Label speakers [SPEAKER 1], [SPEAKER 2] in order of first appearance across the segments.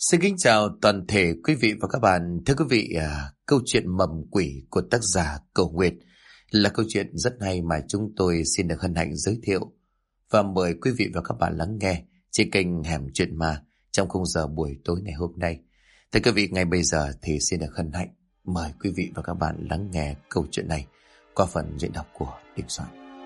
[SPEAKER 1] Xin kính chào toàn thể quý vị và các bạn. Thưa quý vị, câu chuyện Mầm Quỷ của tác giả Cầu Nguyệt là câu chuyện rất hay mà chúng tôi xin được hân hạnh giới thiệu và mời quý vị và các bạn lắng nghe trên kênh Hẻm Chuyện Ma trong khung giờ buổi tối ngày hôm nay. Thưa quý vị, ngay bây giờ thì xin được hân hạnh mời quý vị và các bạn lắng nghe câu chuyện này qua phần diễn đọc của Đình Soạn.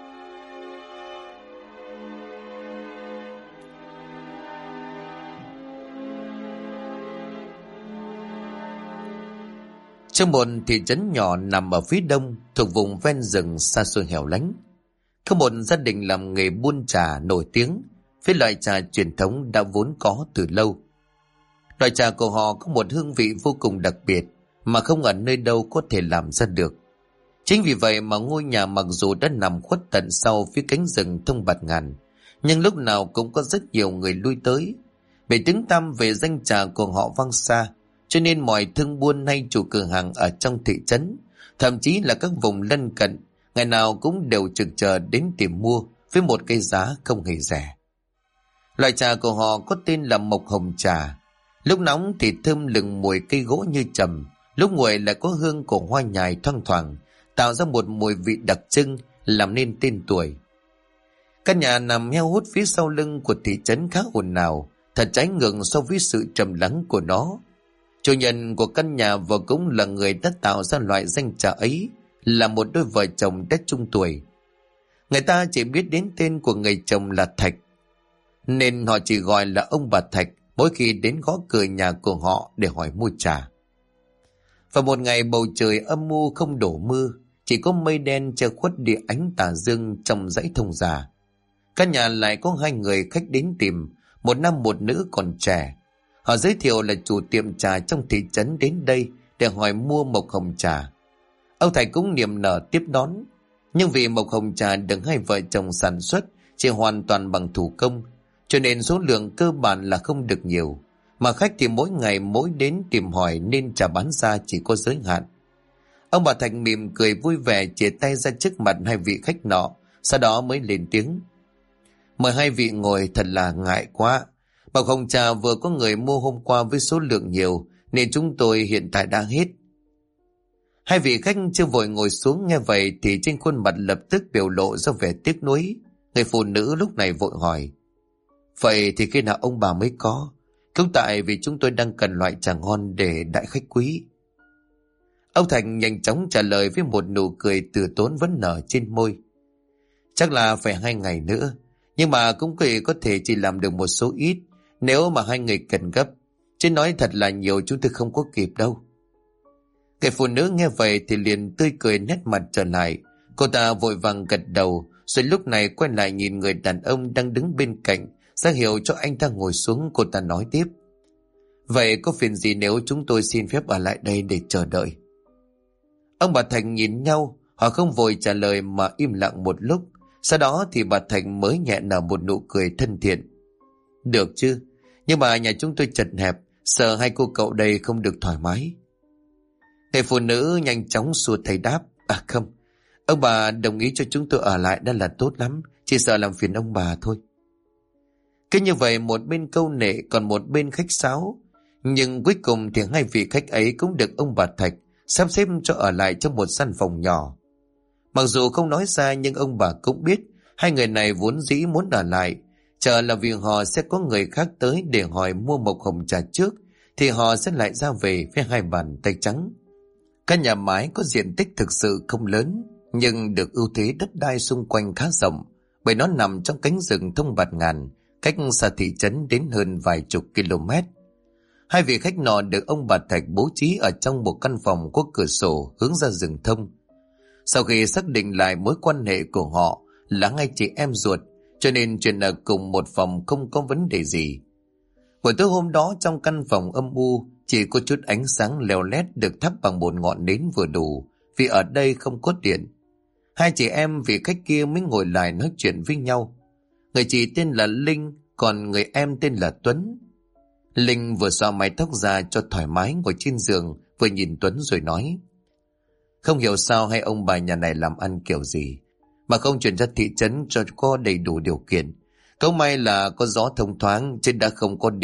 [SPEAKER 1] Trong một thị trấn nhỏ nằm ở phía đông thuộc vùng ven rừng xa xôi hẻo lánh, có một gia đình làm nghề buôn trà nổi tiếng với loại trà truyền thống đã vốn có từ lâu. Loại trà của họ có một hương vị vô cùng đặc biệt mà không ở nơi đâu có thể làm ra được. Chính vì vậy mà ngôi nhà mặc dù đã nằm khuất tận sau phía cánh rừng thông bạt ngàn, nhưng lúc nào cũng có rất nhiều người lui tới. Bởi tiếng tăm về danh trà của họ vang xa, cho nên mọi thương buôn hay chủ cửa hàng ở trong thị trấn, thậm chí là các vùng lân cận, ngày nào cũng đều trực chờ đến tìm mua với một cái giá không hề rẻ. Loại trà của họ có tên là mộc hồng trà. Lúc nóng thì thơm lừng mùi cây gỗ như trầm, lúc nguội lại có hương của hoa nhài thoang thoảng, tạo ra một mùi vị đặc trưng làm nên tên tuổi. Căn nhà nằm heo hút phía sau lưng của thị trấn khá ồn ào, thật trái ngược so với sự trầm lắng của nó. Chủ nhân của căn nhà vừa cũng là người đã tạo ra loại danh trà ấy, là một đôi vợ chồng đã trung tuổi. Người ta chỉ biết đến tên của người chồng là Thạch, nên họ chỉ gọi là ông bà Thạch mỗi khi đến gõ cửa nhà của họ để hỏi mua trà. Và một ngày bầu trời âm u không đổ mưa, chỉ có mây đen che khuất đi ánh tà dương trong dãy thông già. Căn nhà lại có hai người khách đến tìm, một nam một nữ còn trẻ. Họ giới thiệu là chủ tiệm trà trong thị trấn đến đây để hỏi mua mộc hồng trà. Ông Thạch cũng niềm nở tiếp đón, nhưng vì mộc hồng trà được hai vợ chồng sản xuất chỉ hoàn toàn bằng thủ công, cho nên số lượng cơ bản là không được nhiều, mà khách thì mỗi ngày mỗi đến tìm hỏi nên trà bán ra chỉ có giới hạn. Ông bà Thạch mỉm cười vui vẻ chìa tay ra trước mặt hai vị khách nọ, sau đó mới lên tiếng: "Mời hai vị ngồi, thật là ngại quá. Mộc hồng trà vừa có người mua hôm qua với số lượng nhiều nên chúng tôi hiện tại đã hết." Hai vị khách chưa vội ngồi xuống nghe vậy thì trên khuôn mặt lập tức biểu lộ ra vẻ tiếc nuối. Người phụ nữ lúc này vội hỏi: "Vậy thì khi nào ông bà mới có? Cũng tại vì chúng tôi đang cần loại trà ngon để đãi khách quý." Ông Thành nhanh chóng trả lời với một nụ cười từ tốn vẫn nở trên môi: "Chắc là phải 2 ngày nữa, nhưng mà cũng có thể chỉ làm được một số ít nếu mà hai người cần gấp, chứ nói thật là nhiều chúng tôi không có kịp đâu." Người phụ nữ nghe vậy thì liền tươi cười nét mặt trở lại. Cô ta vội vàng gật đầu, rồi lúc này quay lại nhìn người đàn ông đang đứng bên cạnh, ra hiệu cho anh ta ngồi xuống. Cô ta nói tiếp: "Vậy có phiền gì nếu chúng tôi xin phép ở lại đây để chờ đợi?" Ông bà Thành nhìn nhau, họ không vội trả lời mà im lặng một lúc. Sau đó thì bà Thành mới nhẹ nở một nụ cười thân thiện: "Được chứ, nhưng mà nhà chúng tôi chật hẹp, sợ hai cô cậu đây không được thoải mái." Người phụ nữ nhanh chóng xua tay đáp: "À không, ông bà đồng ý cho chúng tôi ở lại đã là tốt lắm, chỉ sợ làm phiền ông bà thôi." Cứ như vậy một bên câu nệ còn một bên khách sáo, nhưng cuối cùng thì hai vị khách ấy cũng được ông bà Thạch sắp xếp cho ở lại trong một căn phòng nhỏ. Mặc dù không nói ra nhưng ông bà cũng biết hai người này vốn dĩ muốn ở lại, chờ là vì họ sẽ có người khác tới để hỏi mua mộc hồng trà trước, thì họ sẽ lại ra về với hai bàn tay trắng. Căn nhà mái có diện tích thực sự không lớn, nhưng được ưu thế đất đai xung quanh khá rộng, bởi nó nằm trong cánh rừng thông bạt ngàn, cách xa thị trấn đến hơn vài chục km. Hai vị khách nọ được ông bà Thạch bố trí ở trong một căn phòng có cửa sổ hướng ra rừng thông. Sau khi xác định lại mối quan hệ của họ là hai chị em ruột, cho nên chuyện ở cùng một phòng không có vấn đề gì. Buổi tối hôm đó trong căn phòng âm u, chỉ có chút ánh sáng leo lét được thắp bằng một ngọn nến vừa đủ, vì ở đây không có điện. Hai chị em vị khách kia mới ngồi lại nói chuyện với nhau. Người chị tên là Linh, còn người em tên là Tuấn. Linh vừa xõa mái tóc ra cho thoải mái ngồi trên giường, vừa nhìn Tuấn rồi nói: "Không hiểu sao hai ông bà nhà này làm ăn kiểu gì mà không chuyển ra thị trấn cho có đầy đủ điều kiện. Câu may là có gió thông thoáng, chứ đã không có điện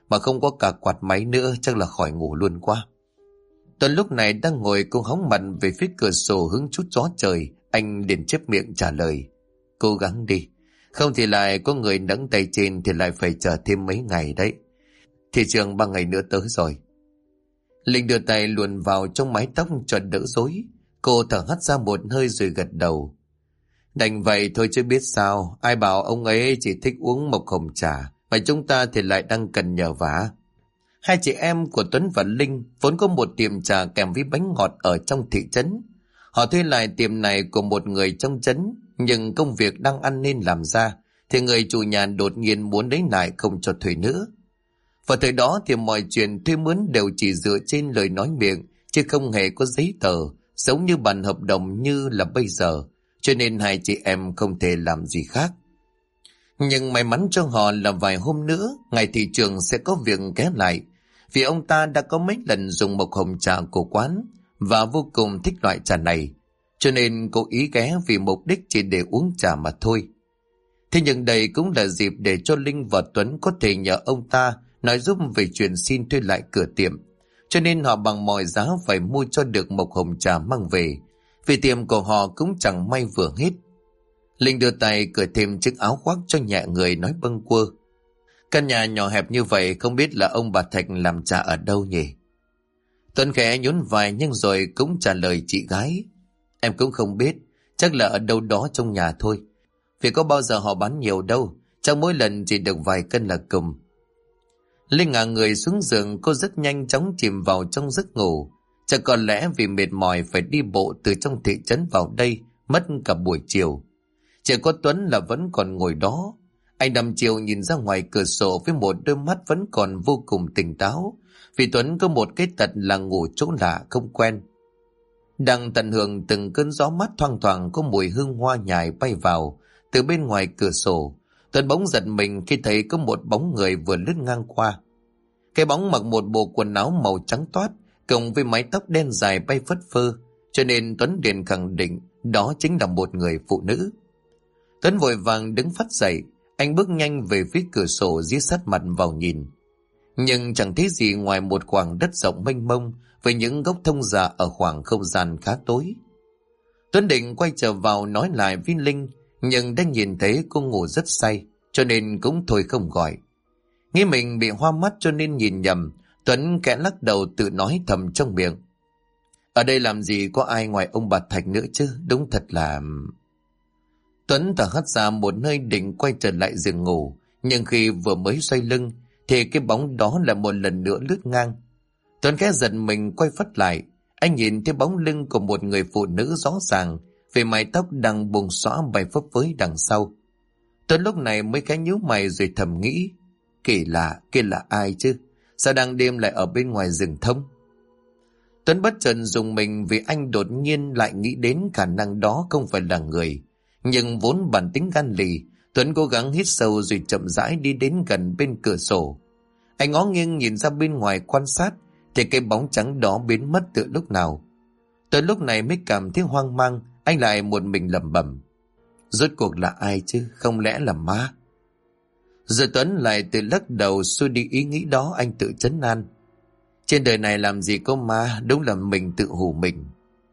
[SPEAKER 1] mà không có cả quạt máy nữa, chắc là khỏi ngủ luôn quá. Tuấn lúc này đang ngồi cũng hóng mặt về phía cửa sổ hứng chút gió trời. Anh liền chép miệng trả lời: Cố gắng đi, không thì lại có người nẫng tay trên thì lại phải chờ thêm mấy ngày đấy. Thị trường 3 ngày nữa tới rồi. Linh đưa tay luồn vào trong mái tóc cho đỡ rối. Cô thở hắt ra một hơi rồi gật đầu. Đành vậy thôi chứ biết sao, ai bảo ông ấy chỉ thích uống mộc hồng trà, mà chúng ta thì lại đang cần nhờ vả. Hai chị em của Tuấn và Linh vốn có một tiệm trà kèm với bánh ngọt ở trong thị trấn. Họ thuê lại tiệm này của một người trong trấn, nhưng công việc đang ăn nên làm ra, thì người chủ nhà đột nhiên muốn lấy lại không cho thuê nữa. Vào thời đó thì mọi chuyện thuê mướn đều chỉ dựa trên lời nói miệng, chứ không hề có giấy tờ, giống như bản hợp đồng như là bây giờ, cho nên hai chị em không thể làm gì khác. Nhưng may mắn cho họ là vài hôm nữa, ngày thị trường sẽ có việc ghé lại, vì ông ta đã có mấy lần dùng mộc hồng trà của quán và vô cùng thích loại trà này, cho nên cố ý ghé vì mục đích chỉ để uống trà mà thôi. Thế nhưng đây cũng là dịp để cho Linh và Tuấn có thể nhờ ông ta nói giúp về chuyện xin thuê lại cửa tiệm, cho nên họ bằng mọi giá phải mua cho được mộc hồng trà mang về, vì tiệm của họ cũng chẳng may vừa hết. Linh đưa tay cởi thêm chiếc áo khoác cho nhẹ người, nói bâng quơ: Căn nhà nhỏ hẹp như vậy không biết là ông bà Thạch làm trà ở đâu nhỉ? Tuấn khẽ nhún vai nhưng rồi cũng trả lời chị gái: Em cũng không biết, chắc là ở đâu đó trong nhà thôi. Vì có bao giờ họ bán nhiều đâu, chắc mỗi lần chỉ được vài cân là cùng. Linh ngả người xuống giường, cô rất nhanh chóng chìm vào trong giấc ngủ. Chắc có lẽ vì mệt mỏi phải đi bộ từ trong thị trấn vào đây mất cả buổi chiều. Chỉ có Tuấn là vẫn còn ngồi đó. Anh đăm chiều nhìn ra ngoài cửa sổ với một đôi mắt vẫn còn vô cùng tỉnh táo, vì Tuấn có một cái tật là ngủ chỗ lạ không quen. Đang tận hưởng từng cơn gió mát, thoang thoảng có mùi hương hoa nhài bay vào từ bên ngoài cửa sổ. Tuấn bỗng giật mình khi thấy có một bóng người vừa lướt ngang qua. Cái bóng mặc một bộ quần áo màu trắng toát cộng với mái tóc đen dài bay phất phơ, cho nên Tuấn liền khẳng định đó chính là một người phụ nữ. Tuấn vội vàng đứng phắt dậy, anh bước nhanh về phía cửa sổ dí sát mặt vào nhìn. Nhưng chẳng thấy gì ngoài một khoảng đất rộng mênh mông với những gốc thông già ở khoảng không gian khá tối. Tuấn định quay trở vào nói lại với Linh, nhưng đã nhìn thấy cô ngủ rất say, cho nên cũng thôi không gọi. Nghĩ mình bị hoa mắt cho nên nhìn nhầm, Tuấn khẽ lắc đầu tự nói thầm trong miệng: Ở đây làm gì có ai ngoài ông bà Thạch nữa chứ, đúng thật là... Tuấn thở hắt ra một nơi định quay trở lại giường ngủ, nhưng khi vừa mới xoay lưng thì cái bóng đó lại một lần nữa lướt ngang. Tuấn khẽ giật mình quay phắt lại, anh nhìn thấy bóng lưng của một người phụ nữ rõ ràng, vì mái tóc đang buông xõa bay phấp phới đằng sau. Tuấn lúc này mới khẽ nhíu mày rồi thầm nghĩ: Kỳ lạ, kia là ai chứ? Sao đang đêm lại ở bên ngoài rừng thông? Tuấn bất chợt rùng mình vì anh đột nhiên lại nghĩ đến khả năng đó không phải là người. Nhưng vốn bản tính gan lì, Tuấn cố gắng hít sâu rồi chậm rãi đi đến gần bên cửa sổ. Anh ngó nghiêng nhìn ra bên ngoài quan sát thì cái bóng trắng đó biến mất từ lúc nào. Tuấn lúc này mới cảm thấy hoang mang, anh lại một mình lẩm bẩm: Rốt cuộc là ai chứ, không lẽ là ma? Giờ Tuấn lại tự lắc đầu xua đi ý nghĩ đó, anh tự trấn an: Trên đời này làm gì có ma, đúng là mình tự hù mình.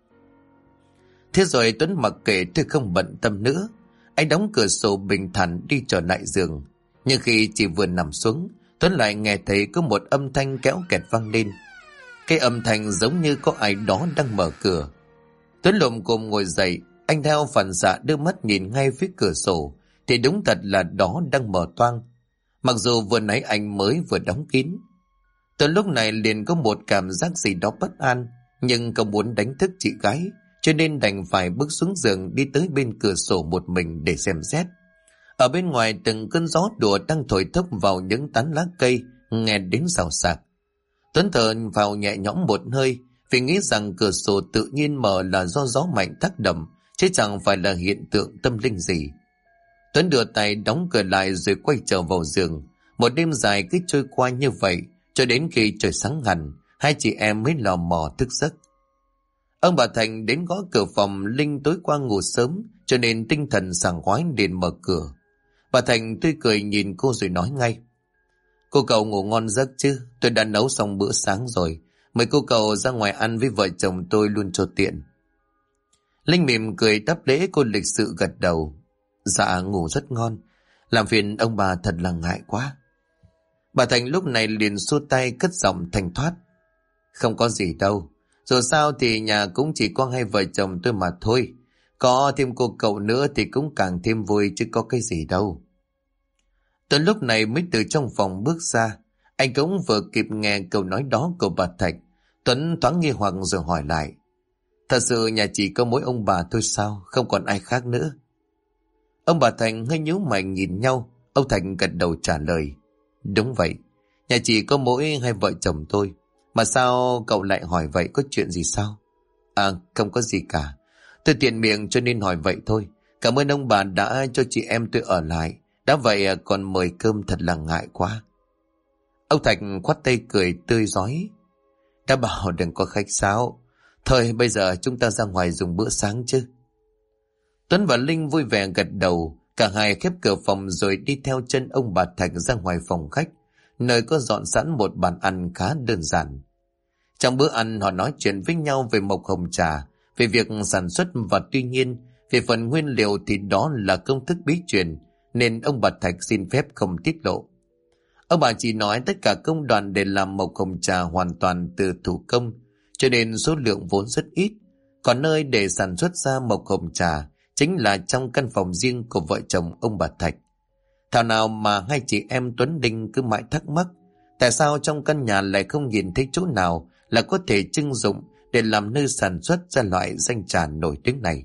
[SPEAKER 1] Thế rồi Tuấn mặc kệ, tôi không bận tâm nữa. Anh đóng cửa sổ bình thản đi trở lại giường. Nhưng khi chỉ vừa nằm xuống, Tuấn lại nghe thấy có một âm thanh kéo kẹt vang lên. Cái âm thanh giống như có ai đó đang mở cửa. Tuấn lồm cồm ngồi dậy, anh theo phản xạ đưa mắt nhìn ngay phía cửa sổ, thì đúng thật là đó đang mở toang, mặc dù vừa nãy anh mới vừa đóng kín. Tuấn lúc này liền có một cảm giác gì đó bất an, nhưng không muốn đánh thức chị gái, cho nên đành phải bước xuống giường đi tới bên cửa sổ một mình để xem xét. Ở bên ngoài từng cơn gió đùa đang thổi thốc vào những tán lá cây, nghe đến xào xạc. Tuấn thở vào nhẹ nhõm một hơi, vì nghĩ rằng cửa sổ tự nhiên mở là do gió mạnh tác động, chứ chẳng phải là hiện tượng tâm linh gì. Tuấn đưa tay đóng cửa lại rồi quay trở vào giường. Một đêm dài cứ trôi qua như vậy, cho đến khi trời sáng hẳn, hai chị em mới lò mò thức giấc. Ông bà Thành đến gõ cửa phòng Linh, tối qua ngủ sớm cho nên tinh thần sảng khoái liền mở cửa. Bà Thành tươi cười nhìn cô rồi nói ngay: Cô cậu ngủ ngon giấc chứ? Tôi đã nấu xong bữa sáng rồi. Mời cô cậu ra ngoài ăn với vợ chồng tôi luôn cho tiện. Linh mỉm cười đáp lễ, cô lịch sự gật đầu. Dạ ngủ rất ngon. Làm phiền ông bà thật là ngại quá. Bà Thành lúc này liền xua tay cất giọng thanh thoát. Không có gì đâu. Dù sao thì nhà cũng chỉ có hai vợ chồng tôi mà thôi. Có thêm cô cậu nữa thì cũng càng thêm vui chứ có cái gì đâu. Tuấn lúc này mới từ trong phòng bước ra. Anh cũng vừa kịp nghe câu nói đó của bà Thạch. Tuấn thoáng nghi hoặc rồi hỏi lại. Thật sự nhà chỉ có mỗi ông bà thôi sao? Không còn ai khác nữa? Ông bà Thành hơi nhíu mày nhìn nhau. Ông Thành gật đầu trả lời. Đúng vậy. Nhà chỉ có mỗi hai vợ chồng tôi. Mà sao cậu lại hỏi vậy, có chuyện gì sao? À không có gì cả. Tôi tiện miệng cho nên hỏi vậy thôi. Cảm ơn ông bà đã cho chị em tôi ở lại. Đã vậy còn mời cơm, thật là ngại quá. Ông Thạch khoát tay cười tươi rói. Đã bảo đừng có khách sáo. Thôi bây giờ chúng ta ra ngoài dùng bữa sáng chứ. Tuấn và Linh vui vẻ gật đầu. Cả hai khép cửa phòng rồi đi theo chân ông bà Thạch ra ngoài phòng khách, nơi có dọn sẵn một bàn ăn khá đơn giản. Trong bữa ăn họ nói chuyện với nhau về mộc hồng trà, về việc sản xuất, và tuy nhiên về phần nguyên liệu thì đó là công thức bí truyền, nên ông bà Thạch xin phép không tiết lộ. Ông bà chỉ nói tất cả công đoạn để làm mộc hồng trà hoàn toàn từ thủ công, cho nên số lượng vốn rất ít. Còn nơi để sản xuất ra mộc hồng trà chính là trong căn phòng riêng của vợ chồng ông bà Thạch. Thảo nào mà hai chị em Tuấn Đinh cứ mãi thắc mắc, tại sao trong căn nhà lại không nhìn thấy chỗ nào là có thể trưng dụng để làm nơi sản xuất ra loại danh trà nổi tiếng này.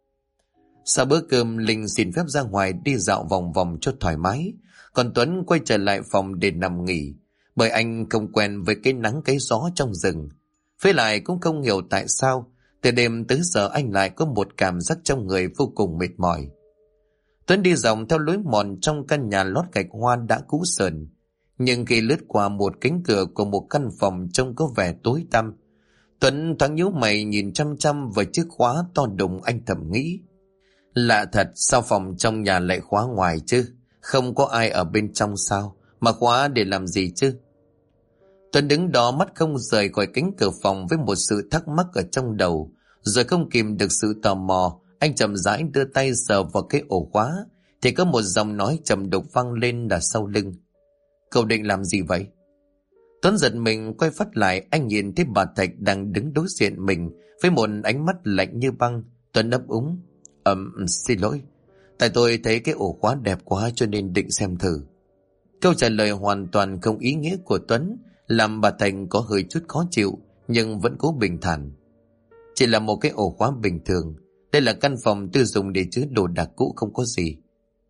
[SPEAKER 1] Sau bữa cơm, Linh xin phép ra ngoài đi dạo vòng vòng cho thoải mái, còn Tuấn quay trở lại phòng để nằm nghỉ, bởi anh không quen với cái nắng cái gió trong rừng. Với lại cũng không hiểu tại sao từ đêm tới giờ anh lại có một cảm giác trong người vô cùng mệt mỏi. Tuấn đi dòng theo lối mòn trong căn nhà lót gạch hoa đã cũ sờn, nhưng khi lướt qua một cánh cửa của một căn phòng trông có vẻ tối tăm, Tuấn thoáng nhíu mày nhìn chăm chăm vào chiếc khóa to đùng. Anh thầm nghĩ, lạ thật, sao phòng trong nhà lại khóa ngoài chứ? Không có ai ở bên trong sao? Mà khóa để làm gì chứ? Tuấn đứng đó mắt không rời khỏi cánh cửa phòng với một sự thắc mắc ở trong đầu, rồi không kìm được sự tò mò, anh chậm rãi đưa tay sờ vào cái ổ khóa, thì có một giọng nói trầm đục vang lên là sau lưng. Cậu định làm gì vậy? Tuấn giật mình quay phát lại, anh nhìn thấy bà Thạch đang đứng đối diện mình với một ánh mắt lạnh như băng. Tuấn ấp úng. Xin lỗi, tại tôi thấy cái ổ khóa đẹp quá cho nên định xem thử. Câu trả lời hoàn toàn không ý nghĩa của Tuấn làm bà Thành có hơi chút khó chịu, nhưng vẫn cố bình thản. Chỉ là một cái ổ khóa bình thường, đây là căn phòng tôi dùng để chứa đồ đạc cũ, không có gì.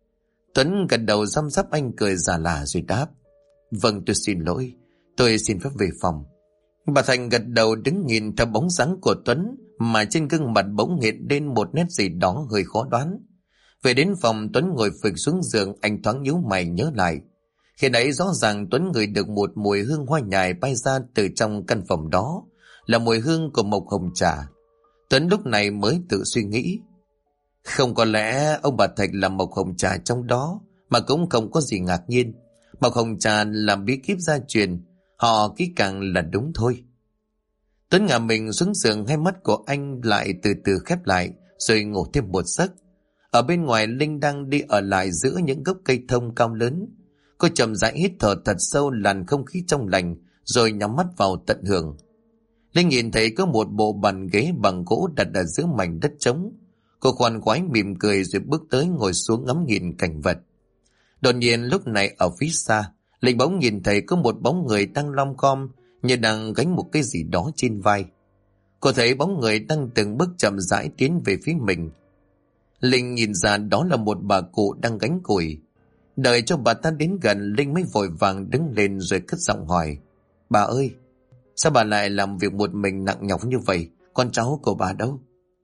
[SPEAKER 1] Tuấn gật đầu răm rắp, anh cười giả lả rồi đáp. Vâng, tôi xin lỗi, tôi xin phép về phòng. Bà Thành gật đầu đứng nhìn theo bóng dáng của Tuấn, mà trên gương mặt bỗng hiện lên một nét gì đó hơi khó đoán. Về đến phòng, Tuấn ngồi phịch xuống giường, anh thoáng nhíu mày nhớ lại. Khi nãy rõ ràng Tuấn ngửi được một mùi hương hoa nhài bay ra từ trong căn phòng đó, là mùi hương của mộc hồng trà. Tuấn lúc này mới tự suy nghĩ, không có lẽ ông bà Thạch làm mộc hồng trà trong đó, mà cũng không có gì ngạc nhiên. Mộc hồng trà làm bí kíp gia truyền, họ kỹ càng là đúng thôi. Tuấn ngả mình xuống giường, hai mắt của anh lại từ từ khép lại, rồi ngủ thêm một giấc. Ở bên ngoài, Linh đang đi ở lại giữa những gốc cây thông cao lớn. Cô chậm rãi hít thở thật sâu làn không khí trong lành, rồi nhắm mắt vào tận hưởng. Linh nhìn thấy có một bộ bàn ghế bằng gỗ đặt ở giữa mảnh đất trống. Cô khoan khoái mỉm cười rồi bước tới ngồi xuống ngắm nhìn cảnh vật. Đột nhiên lúc này ở phía xa, Linh bỗng nhìn thấy có một bóng người đang lom khom như đang gánh một cái gì đó trên vai. Cô thấy bóng người đang từng bước chậm rãi tiến về phía mình. Linh nhìn ra đó là một bà cụ đang gánh củi. Đợi cho bà ta đến gần, Linh mới vội vàng đứng lên rồi cất giọng hỏi. Bà ơi, sao bà lại làm việc một mình nặng nhọc như vậy? Con cháu của bà đâu?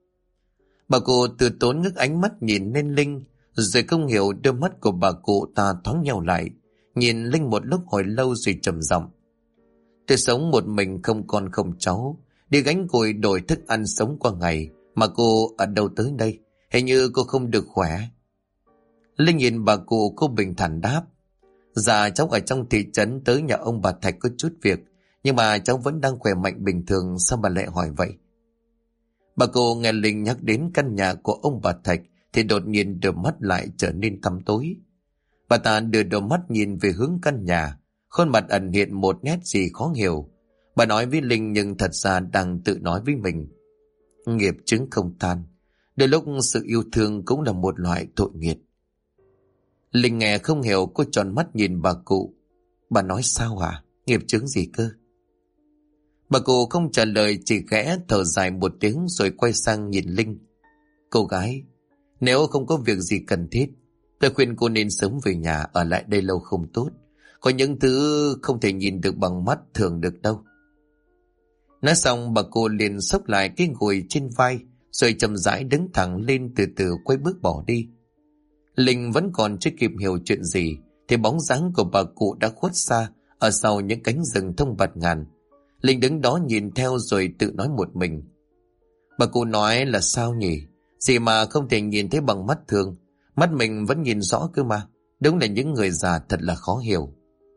[SPEAKER 1] Bà cụ từ tốn ngước ánh mắt nhìn lên Linh, rồi không hiểu đôi mắt của bà cụ ta thoáng nhau lại, nhìn Linh một lúc hồi lâu rồi trầm giọng. Tôi sống một mình không con không cháu, đi gánh củi đổi thức ăn sống qua ngày, mà cô ở đâu tới đây? Hình như cô không được khỏe. Linh nhìn bà cụ, cô bình thản đáp. Dạ cháu ở trong thị trấn tới nhà ông bà Thạch có chút việc, nhưng mà cháu vẫn đang khỏe mạnh bình thường, sao bà lại hỏi vậy? Bà cô nghe Linh nhắc đến căn nhà của ông bà Thạch thì đột nhiên đôi mắt lại trở nên tăm tối. Bà ta đưa đôi mắt nhìn về hướng căn nhà, khuôn mặt ẩn hiện một nét gì khó hiểu. Bà nói với Linh nhưng thật ra đang tự nói với mình. Nghiệp chứng không tan, đôi lúc sự yêu thương cũng là một loại tội nghiệp. Linh nghe không hiểu, cô tròn mắt nhìn bà cụ. Bà nói sao hả? Nghiệp chứng gì cơ? Bà cụ không trả lời, chỉ khẽ thở dài một tiếng rồi quay sang nhìn Linh. Cô gái, nếu không có việc gì cần thiết, tôi khuyên cô nên sớm về nhà, ở lại đây lâu không tốt. Có những thứ không thể nhìn được bằng mắt thường được đâu. Nói xong bà cô liền xốc lại cái gùi trên vai, rồi chậm rãi đứng thẳng lên, từ từ quay bước bỏ đi. Linh vẫn còn chưa kịp hiểu chuyện gì thì bóng dáng của bà cụ đã khuất xa ở sau những cánh rừng thông bạt ngàn. Linh đứng đó nhìn theo rồi tự nói một mình. Bà cụ nói là sao nhỉ? Gì mà không thể nhìn thấy bằng mắt thường, mắt mình vẫn nhìn rõ cơ mà. Đúng là những người già thật là khó hiểu.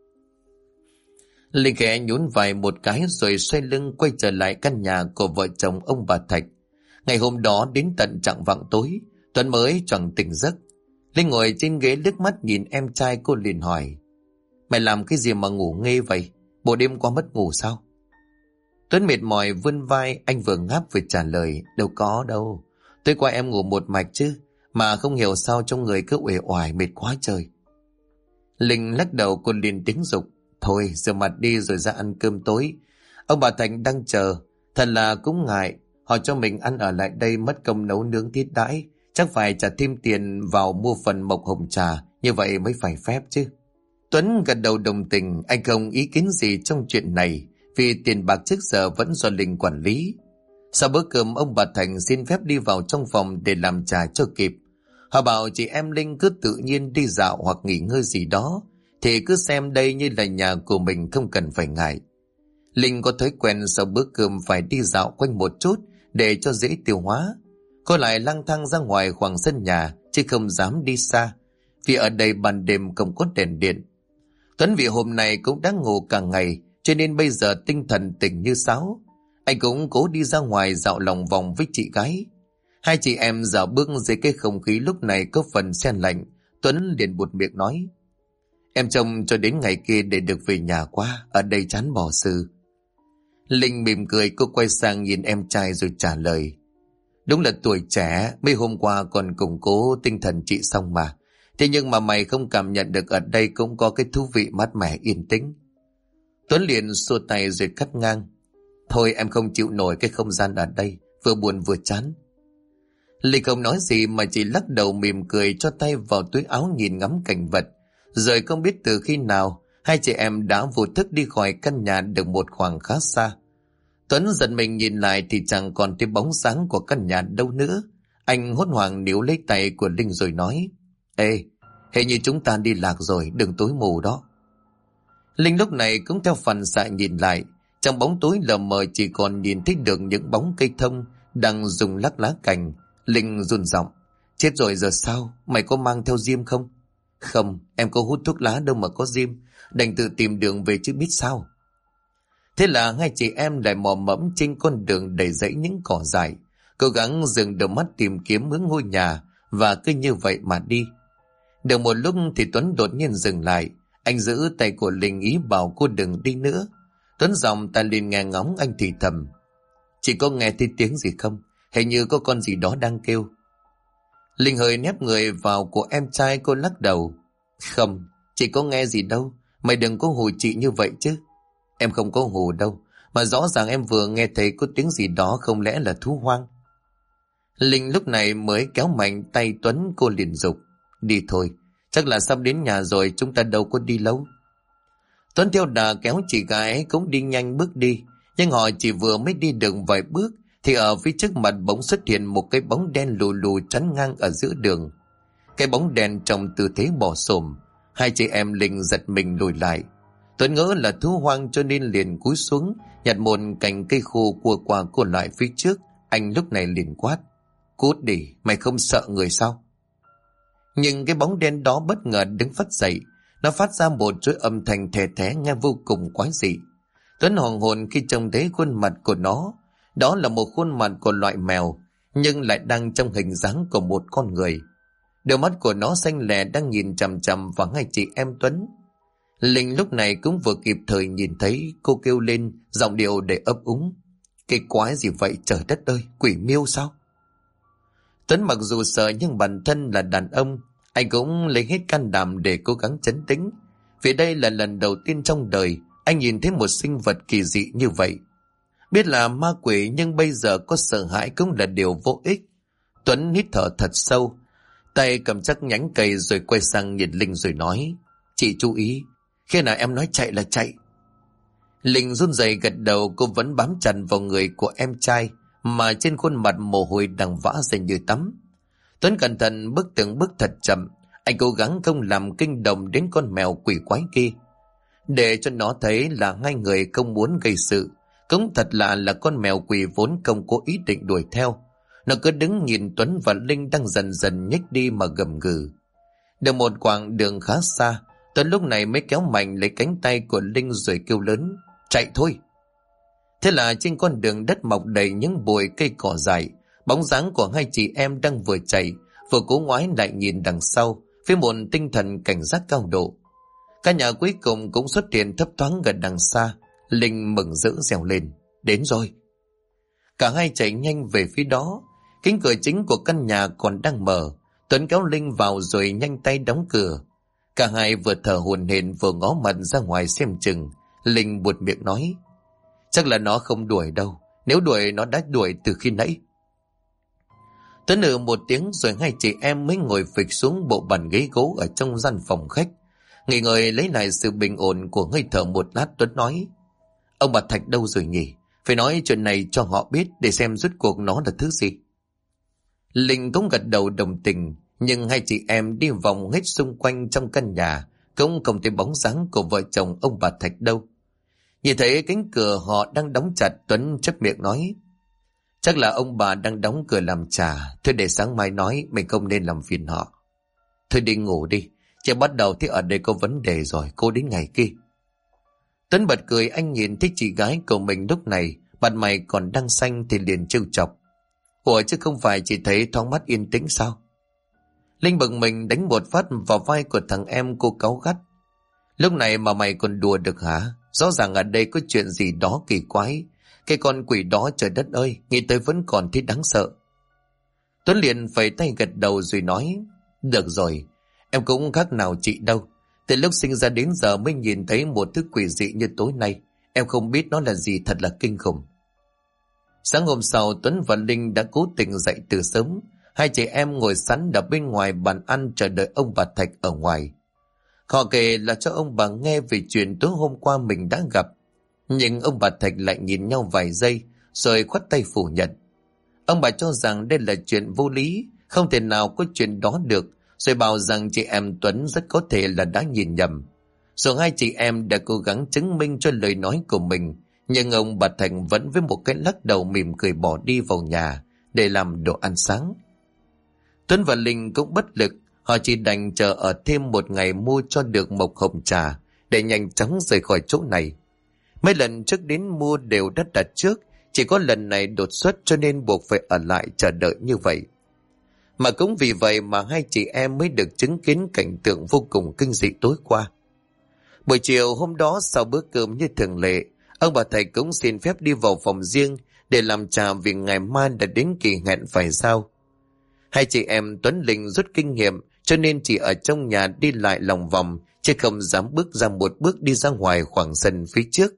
[SPEAKER 1] Linh khẽ nhún vai một cái rồi xoay lưng quay trở lại căn nhà của vợ chồng ông bà Thạch. Ngày hôm đó đến tận chạng vạng tối, Tuấn mới choàng tỉnh giấc. Linh ngồi trên ghế liếc mắt nhìn em trai, cô liền hỏi. Mày làm cái gì mà ngủ nghê vậy? Bộ đêm qua mất ngủ sao? Tuấn mệt mỏi vươn vai, anh vừa ngáp vừa trả lời. Đâu có đâu, tối qua em ngủ một mạch chứ, mà không hiểu sao trong người cứ uể oải mệt quá trời. Linh lắc đầu, cô liền tiếng dục. Thôi rửa mặt đi rồi ra ăn cơm tối. Ông bà Thành đang chờ, thật là cũng ngại. Họ cho mình ăn ở lại đây mất công nấu nướng thiết đãi, chắc phải trả thêm tiền vào mua phần mộc hồng trà, như vậy mới phải phép chứ. Tuấn gật đầu đồng tình, anh không ý kiến gì trong chuyện này, vì tiền bạc trước giờ vẫn do Linh quản lý. Sau bữa cơm, ông bà Thành xin phép đi vào trong phòng để làm trà cho kịp. Họ bảo chị em Linh cứ tự nhiên đi dạo hoặc nghỉ ngơi gì đó, thì cứ xem đây như là nhà của mình, không cần phải ngại. Linh có thói quen sau bữa cơm phải đi dạo quanh một chút để cho dễ tiêu hóa. Cô lại lang thang ra ngoài khoảng sân nhà, chứ không dám đi xa, vì ở đây ban đêm không có đèn điện. Tuấn vì hôm nay cũng đã ngủ cả ngày, cho nên bây giờ tinh thần tỉnh như sáo. Anh cũng cố đi ra ngoài dạo lòng vòng với chị gái. Hai chị em dạo bước dưới cái không khí lúc này có phần se lạnh. Tuấn liền buột miệng nói. Em trông cho đến ngày kia để được về nhà quá, ở đây chán bỏ sự. Linh mỉm cười, cô quay sang nhìn em trai rồi trả lời. Đúng là tuổi trẻ, mấy hôm qua còn củng cố tinh thần chị xong mà. Thế nhưng mà mày không cảm nhận được ở đây cũng có cái thú vị mát mẻ yên tĩnh. Tuấn liền xua tay rồi cắt ngang. Thôi em không chịu nổi cái không gian ở đây, vừa buồn vừa chán. Linh không nói gì mà chỉ lắc đầu mỉm cười, cho tay vào túi áo nhìn ngắm cảnh vật. Rồi không biết từ khi nào hai chị em đã vô thức đi khỏi căn nhà được một khoảng khá xa. Tuấn giật mình nhìn lại thì chẳng còn thấy bóng sáng của căn nhà đâu nữa. Anh hốt hoảng níu lấy tay của Linh rồi nói. Ê, hình như chúng ta đi lạc rồi, đừng tối mù đó. Linh lúc này cũng theo phản xạ nhìn lại. Trong bóng tối lờ mờ chỉ còn nhìn thấy được những bóng cây thông đang rung lắc lá cành. Linh run giọng. Chết rồi, giờ sao? Mày có mang theo diêm không? Không, em có hút thuốc lá đâu mà có diêm, đành tự tìm đường về chứ biết sao. Thế là hai chị em lại mò mẫm trên con đường đầy rẫy những cỏ dại, cố gắng dừng đôi mắt tìm kiếm hướng ngôi nhà, và cứ như vậy mà đi. Được một lúc thì Tuấn đột nhiên dừng lại. Anh giữ tay của Linh ý bảo cô đừng đi nữa. Tuấn giọng ta liền nghe ngóng, anh thì thầm. Chị có nghe thấy tiếng gì không? Hình như có con gì đó đang kêu. Linh hơi nép người vào của em trai, cô lắc đầu. Không, chị có nghe gì đâu. Mày đừng có hù chị như vậy chứ. Em không có hù đâu, mà rõ ràng em vừa nghe thấy có tiếng gì đó, không lẽ là thú hoang. Linh lúc này mới kéo mạnh tay Tuấn, cô liền dục. Đi thôi, chắc là sắp đến nhà rồi, chúng ta đâu có đi lâu. Tuấn theo đà kéo chị gái cũng đi nhanh bước đi. Nhưng họ chỉ vừa mới đi được vài bước thì ở phía trước mặt bỗng xuất hiện một cái bóng đen lù lù chắn ngang ở giữa đường. Cái bóng đen trong tư thế bò xổm. Hai chị em Linh giật mình lùi lại. Tuấn ngỡ là thú hoang cho nên liền cúi xuống nhặt một cành cây khô cua qua cô lại phía trước. Anh lúc này liền quát. Cút đi, mày không sợ người sao? Nhưng cái bóng đen đó bất ngờ đứng phắt dậy. Nó phát ra một chuỗi âm thanh thè thé nghe vô cùng quái dị. Tuấn hoàng hồn khi trông thấy khuôn mặt của nó. Đó là một khuôn mặt của loại mèo, nhưng lại đang trong hình dáng của một con người. Đôi mắt của nó xanh lè đang nhìn chằm chằm vào hai chị em Tuấn. Linh lúc này cũng vừa kịp thời nhìn thấy, cô kêu lên, giọng điệu để ấp úng. Cái quái gì vậy trời đất ơi, quỷ miêu sao? Tuấn mặc dù sợ nhưng bản thân là đàn ông, anh cũng lấy hết can đảm để cố gắng trấn tĩnh. Vì đây là lần đầu tiên trong đời anh nhìn thấy một sinh vật kỳ dị như vậy. Biết là ma quỷ nhưng bây giờ có sợ hãi cũng là điều vô ích. Tuấn hít thở thật sâu, tay cầm chắc nhánh cây rồi quay sang nhìn Linh rồi nói. Chị chú ý, khi nào em nói chạy là chạy. Linh run rẩy gật đầu, cô vẫn bám chặt vào người của em trai, mà trên khuôn mặt mồ hôi đang vã ra như tắm. Tuấn cẩn thận bước từng bước thật chậm, anh cố gắng không làm kinh động đến con mèo quỷ quái kia. Để cho nó thấy là hai người không muốn gây sự. Cũng thật là con mèo quỷ vốn không có ý định đuổi theo. Nó cứ đứng nhìn Tuấn và Linh đang dần dần nhích đi mà gầm gừ. Được một quãng đường khá xa, Tuấn lúc này mới kéo mạnh lấy cánh tay của Linh rồi kêu lớn. Chạy thôi. Thế là trên con đường đất mọc đầy những bụi cây cỏ dại, bóng dáng của hai chị em đang vừa chạy, vừa cố ngoái lại nhìn đằng sau, với một tinh thần cảnh giác cao độ. Căn nhà cuối cùng cũng xuất hiện thấp thoáng gần đằng xa. Linh mừng rỡ reo lên. Đến rồi. Cả hai chạy nhanh về phía đó. Cánh cửa chính của căn nhà còn đang mở. Tuấn kéo Linh vào rồi nhanh tay đóng cửa. Cả hai vừa thở hổn hển vừa ngó mặt ra ngoài xem chừng. Linh buột miệng nói. Chắc là nó không đuổi đâu. Nếu đuổi nó đã đuổi từ khi nãy. Tuấn một tiếng rồi hai chị em mới ngồi phịch xuống bộ bàn ghế gỗ ở trong gian phòng khách. Nghỉ ngơi lấy lại sự bình ổn của hơi thở một lát. Tuấn nói. Ông bà Thạch đâu rồi nhỉ? Phải nói chuyện này cho họ biết để xem rốt cuộc nó là thứ gì. Linh cũng gật đầu đồng tình, nhưng hai chị em đi vòng hết xung quanh trong căn nhà cũng không thấy bóng dáng của vợ chồng ông bà Thạch đâu. Nhìn thấy cánh cửa họ đang đóng chặt, Tuấn chép miệng nói. Chắc là ông bà đang đóng cửa làm trà. Thôi để sáng mai nói, mình không nên làm phiền họ. Thôi đi ngủ đi. Chị bắt đầu thấy ở đây có vấn đề rồi, cô đến ngày kia. Tuấn bật cười, anh nhìn thấy chị gái của mình lúc này, mặt mày còn đang xanh thì liền trêu chọc. Ủa chứ không phải chị thấy thoáng mắt yên tĩnh sao? Linh bực mình đánh một phát vào vai của thằng em cô cáu gắt. Lúc này mà mày còn đùa được hả? Rõ ràng ở đây có chuyện gì đó kỳ quái. Cái con quỷ đó trời đất ơi, nghĩ tới vẫn còn thấy đáng sợ. Tuấn liền phẩy tay gật đầu rồi nói. Được rồi, em cũng khác nào chị đâu. Từ lúc sinh ra đến giờ mới nhìn thấy một thứ quỷ dị như tối nay. Em không biết nó là gì, thật là kinh khủng. Sáng hôm sau, Tuấn và Linh đã cố tình dậy từ sớm. Hai chị em ngồi sẵn ở bên ngoài bàn ăn chờ đợi ông bà Thạch ở ngoài. Họ kể là cho ông bà nghe về chuyện tối hôm qua mình đã gặp. Nhưng ông bà Thạch lại nhìn nhau vài giây rồi khoát tay phủ nhận. Ông bà cho rằng đây là chuyện vô lý, không thể nào có chuyện đó được, rồi bảo rằng chị em Tuấn rất có thể là đã nhìn nhầm. Rồi hai chị em đã cố gắng chứng minh cho lời nói của mình, nhưng ông bà Thành vẫn với một cái lắc đầu mỉm cười bỏ đi vào nhà để làm đồ ăn sáng. Tuấn và Linh cũng bất lực, họ chỉ đành chờ ở thêm một ngày mua cho được mộc hồng trà để nhanh chóng rời khỏi chỗ này. Mấy lần trước đến mua đều đã đặt trước, chỉ có lần này đột xuất cho nên buộc phải ở lại chờ đợi như vậy. Mà cũng vì vậy mà hai chị em mới được chứng kiến cảnh tượng vô cùng kinh dị tối qua. Buổi chiều hôm đó sau bữa cơm như thường lệ, ông bà thầy cũng xin phép đi vào phòng riêng để làm trà vì ngày mai đã đến kỳ hẹn phải giao. Hai chị em Tuấn Linh rút kinh nghiệm cho nên chỉ ở trong nhà đi lại lòng vòng, chứ không dám bước ra một bước đi ra ngoài khoảng sân phía trước.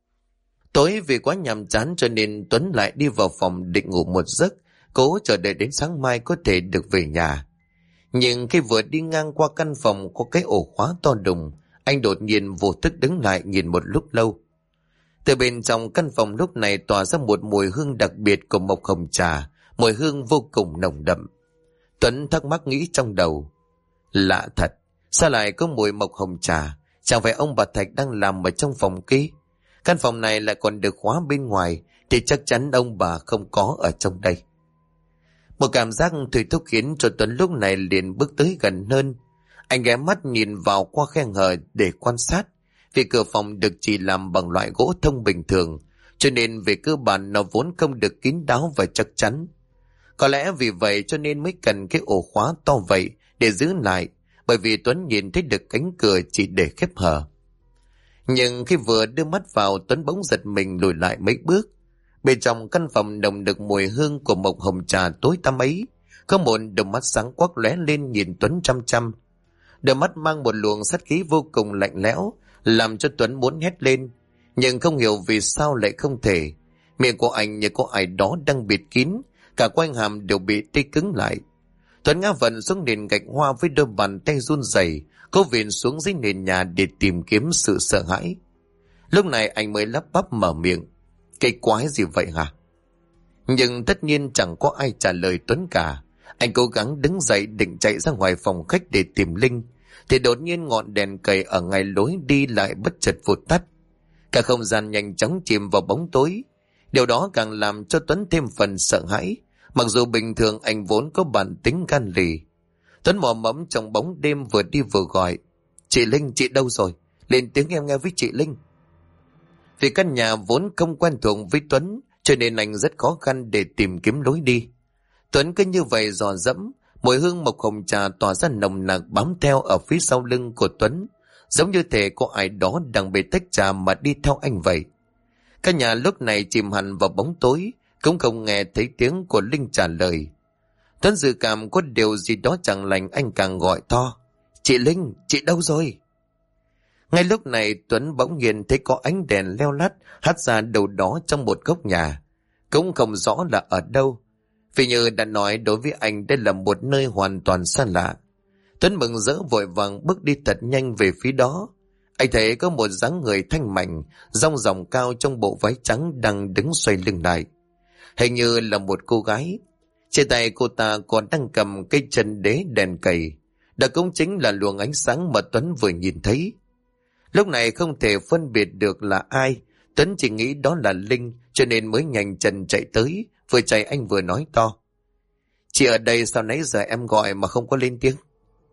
[SPEAKER 1] Tối vì quá nhàm chán cho nên Tuấn lại đi vào phòng định ngủ một giấc, cố chờ đợi đến sáng mai có thể được về nhà. Nhưng khi vừa đi ngang qua căn phòng có cái ổ khóa to đùng, anh đột nhiên vô thức đứng lại nhìn một lúc lâu. Từ bên trong căn phòng lúc này tỏa ra một mùi hương đặc biệt của mộc hồng trà, mùi hương vô cùng nồng đậm. Tuấn thắc mắc nghĩ trong đầu, lạ thật, sao lại có mùi mộc hồng trà? Chẳng phải ông bà Thạch đang làm ở trong phòng kia? Căn phòng này lại còn được khóa bên ngoài thì chắc chắn ông bà không có ở trong đây. Một cảm giác thôi thúc khiến cho Tuấn lúc này liền bước tới gần hơn. Anh ghé mắt nhìn vào qua khe hở để quan sát. Vì cửa phòng được chỉ làm bằng loại gỗ thông bình thường, cho nên về cơ bản nó vốn không được kín đáo và chắc chắn. Có lẽ vì vậy cho nên mới cần cái ổ khóa to vậy để giữ lại, bởi vì Tuấn nhìn thấy được cánh cửa chỉ để khép hở. Nhưng khi vừa đưa mắt vào, Tuấn bỗng giật mình lùi lại mấy bước. Bên trong căn phòng nồng nực mùi hương của mộc hồng trà tối tăm ấy, có một đôi mắt sáng quắc lóe lên nhìn Tuấn chăm chăm. Đôi mắt mang một luồng sát khí vô cùng lạnh lẽo, làm cho Tuấn muốn hét lên, nhưng không hiểu vì sao lại không thể. Miệng của anh như có ai đó đang bịt kín, cả quanh hàm đều bị tê cứng lại. Tuấn ngã vật xuống nền gạch hoa với đôi bàn tay run rẩy, cố vịn xuống dưới nền nhà để tìm kiếm sự sợ hãi. Lúc này anh mới lắp bắp mở miệng, cái quái gì vậy hả? Nhưng tất nhiên chẳng có ai trả lời Tuấn cả. Anh cố gắng đứng dậy định chạy ra ngoài phòng khách để tìm Linh, thì đột nhiên ngọn đèn cầy ở ngay lối đi lại bất chợt vụt tắt. Cả không gian nhanh chóng chìm vào bóng tối. Điều đó càng làm cho Tuấn thêm phần sợ hãi, mặc dù bình thường anh vốn có bản tính gan lì. Tuấn mò mẫm trong bóng đêm vừa đi vừa gọi, chị Linh, chị đâu rồi? Lên tiếng em nghe với chị Linh. Vì căn nhà vốn không quen thuộc với Tuấn, cho nên anh rất khó khăn để tìm kiếm lối đi. Tuấn cứ như vậy dò dẫm, mùi hương mộc hồng trà tỏa ra nồng nặc bám theo ở phía sau lưng của Tuấn, giống như thể có ai đó đang bê tách trà mà đi theo anh vậy. Căn nhà lúc này chìm hẳn vào bóng tối, cũng không nghe thấy tiếng của Linh trả lời. Tuấn dự cảm có điều gì đó chẳng lành, anh càng gọi to, chị Linh, chị đâu rồi? Ngay lúc này Tuấn bỗng nhiên thấy có ánh đèn leo lắt hắt ra đâu đó trong một góc nhà, cũng không rõ là ở đâu. Vì như đã nói, đối với anh đây là một nơi hoàn toàn xa lạ. Tuấn mừng rỡ vội vàng bước đi thật nhanh về phía đó. Anh thấy có một dáng người thanh mảnh, dong dòng cao trong bộ váy trắng đang đứng xoay lưng lại. Hình như là một cô gái. Trên tay cô ta còn đang cầm cây chân đế đèn cầy. Đó cũng chính là luồng ánh sáng mà Tuấn vừa nhìn thấy. Lúc này không thể phân biệt được là ai, Tuấn chỉ nghĩ đó là Linh, cho nên mới nhanh chân chạy tới. Vừa chạy anh vừa nói to, chị ở đây sao nãy giờ em gọi mà không có lên tiếng?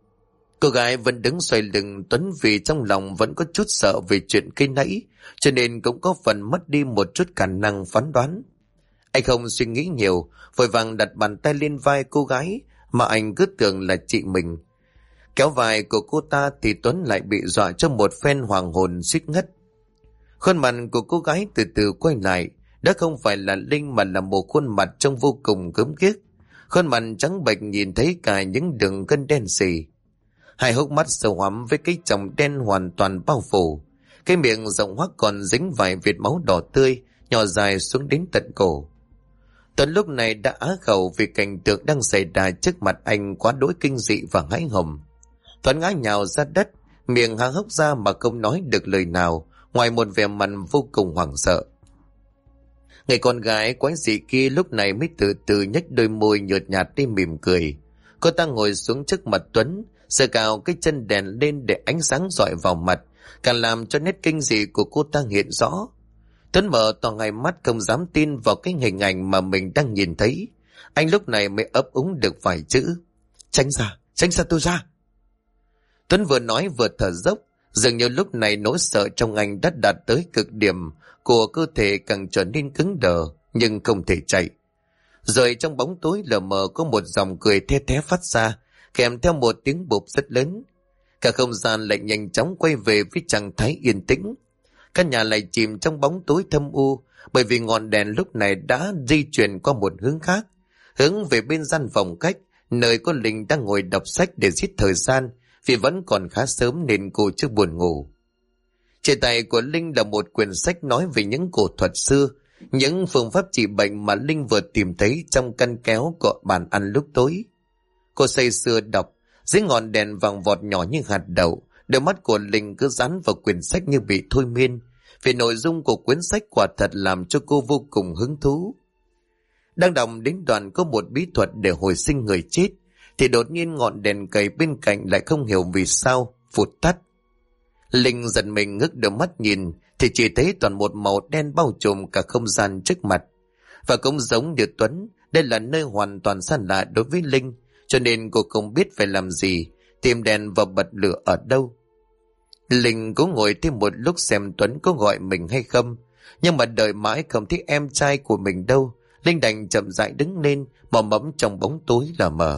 [SPEAKER 1] Cô gái vẫn đứng xoay lưng Tuấn, vì trong lòng vẫn có chút sợ về chuyện cây nãy, cho nên cũng có phần mất đi một chút khả năng phán đoán. Anh không suy nghĩ nhiều, vội vàng đặt bàn tay lên vai cô gái mà anh cứ tưởng là chị mình. Kéo vai của cô ta thì Tuấn lại bị dọa cho một phen hoàng hồn suýt ngất. Khuôn mặt của cô gái từ từ quay lại, đó không phải là Linh mà là một khuôn mặt trông vô cùng gớm ghiếc. Khuôn mặt trắng bệch nhìn thấy cả những đường gân đen sì. Hai hốc mắt sâu hoắm với cái chòm đen hoàn toàn bao phủ. Cái miệng rộng hoác còn dính vài vệt máu đỏ tươi nhỏ dài xuống đến tận cổ. Tuấn lúc này đã á khẩu vì cảnh tượng đang xảy ra trước mặt anh quá đỗi kinh dị và hãi hùng. Tuấn ngã nhào ra đất, miệng há hốc ra mà không nói được lời nào, ngoài một vẻ mặt vô cùng hoảng sợ. Người con gái quái dị kia lúc này mới từ từ nhếch đôi môi nhợt nhạt đi mỉm cười. Cô ta ngồi xuống trước mặt Tuấn, giơ cao cái chân đèn lên để ánh sáng rọi vào mặt, càng làm cho nét kinh dị của cô ta hiện rõ. Tuấn mở to hai mắt không dám tin vào cái hình ảnh mà mình đang nhìn thấy. Anh lúc này mới ấp úng được vài chữ, tránh xa tôi ra. Tuấn vừa nói vừa thở dốc, dường như lúc này nỗi sợ trong anh đã đạt tới cực điểm, của cơ thể càng trở nên cứng đờ nhưng không thể chạy. Rồi trong bóng tối lờ mờ có một dòng cười the thé phát ra, kèm theo một tiếng bụp rất lớn. Cả không gian lại nhanh chóng quay về phía trạng thái yên tĩnh. Căn nhà lại chìm trong bóng tối thâm u, bởi vì ngọn đèn lúc này đã di chuyển qua một hướng khác, hướng về bên gian phòng khách, nơi có Linh đang ngồi đọc sách để giết thời gian, vì vẫn còn khá sớm nên cô chưa buồn ngủ. Trên tay của Linh là một quyển sách nói về những cổ thuật xưa, những phương pháp trị bệnh mà Linh vừa tìm thấy trong căn kéo của bàn ăn lúc tối. Cô say sưa đọc, dưới ngọn đèn vàng vọt nhỏ như hạt đậu, đôi mắt của Linh cứ dán vào quyển sách như bị thôi miên, vì nội dung của quyển sách quả thật làm cho cô vô cùng hứng thú. Đang đọc đến đoạn có một bí thuật để hồi sinh người chết, thì đột nhiên ngọn đèn cầy bên cạnh lại không hiểu vì sao vụt tắt. Linh giật mình ngước đôi mắt nhìn thì chỉ thấy toàn một màu đen bao trùm cả không gian trước mặt. Và cũng giống như Tuấn, đây là nơi hoàn toàn xa lạ đối với Linh, cho nên cô không biết phải làm gì tìm đèn và bật lửa ở đâu. Linh cũng ngồi thêm một lúc xem Tuấn có gọi mình hay không, nhưng mà đợi mãi không thấy em trai của mình đâu. Linh đành chậm rãi đứng lên, mò mẫm trong bóng tối lờ mờ.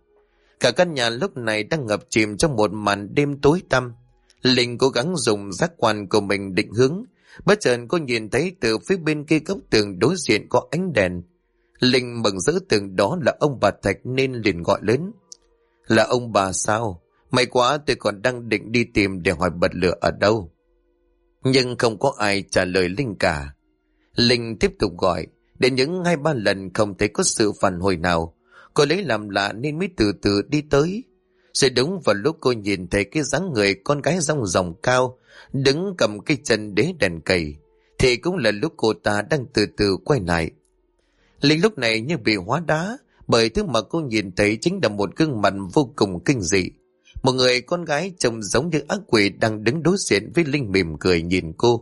[SPEAKER 1] Cả căn nhà lúc này đang ngập chìm trong một màn đêm tối tăm. Linh cố gắng dùng giác quan của mình định hướng. Bất chợt cô nhìn thấy từ phía bên kia góc tường đối diện có ánh đèn. Linh mừng rỡ tưởng đó là ông bà Thạch nên liền gọi lớn. Là ông bà sao? May quá, tôi còn đang định đi tìm để hỏi bật lửa ở đâu. Nhưng không có ai trả lời Linh cả. Linh tiếp tục gọi, đến những 2-3 lần không thấy có sự phản hồi nào. Cô lấy làm lạ nên mới từ từ đi tới. Rồi đúng vào lúc cô nhìn thấy cái dáng người con gái rong ròng cao, đứng cầm cái chân đế đèn cầy, thì cũng là lúc cô ta đang từ từ quay lại. Linh lúc này như bị hóa đá, bởi thứ mà cô nhìn thấy chính là một gương mặt vô cùng kinh dị. Một người con gái trông giống như ác quỷ đang đứng đối diện với Linh, mỉm cười nhìn cô.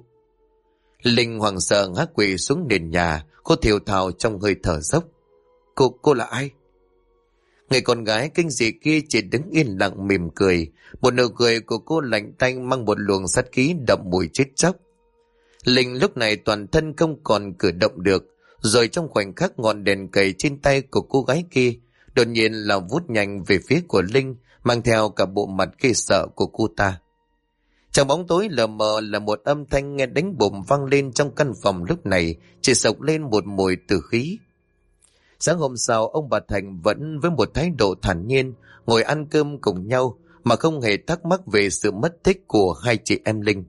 [SPEAKER 1] Linh hoảng sợ ngã quỵ xuống nền nhà, cô thều thào trong hơi thở dốc. Cô là ai? Người con gái kinh dị kia chỉ đứng yên lặng mỉm cười. Một nụ cười của cô lạnh tanh mang một luồng sát khí đậm mùi chết chóc. Linh lúc này toàn thân không còn cử động được. Rồi trong khoảnh khắc ngọn đèn cầy trên tay của cô gái kia đột nhiên là vút nhanh về phía của Linh, mang theo cả bộ mặt ghê sợ của cô ta. Trong bóng tối lờ mờ là một âm thanh nghe đánh bùm vang lên trong căn phòng lúc này, chỉ sộc lên một mùi tử khí. Sáng hôm sau, ông bà Thành vẫn với một thái độ thản nhiên ngồi ăn cơm cùng nhau mà không hề thắc mắc về sự mất tích của hai chị em Linh.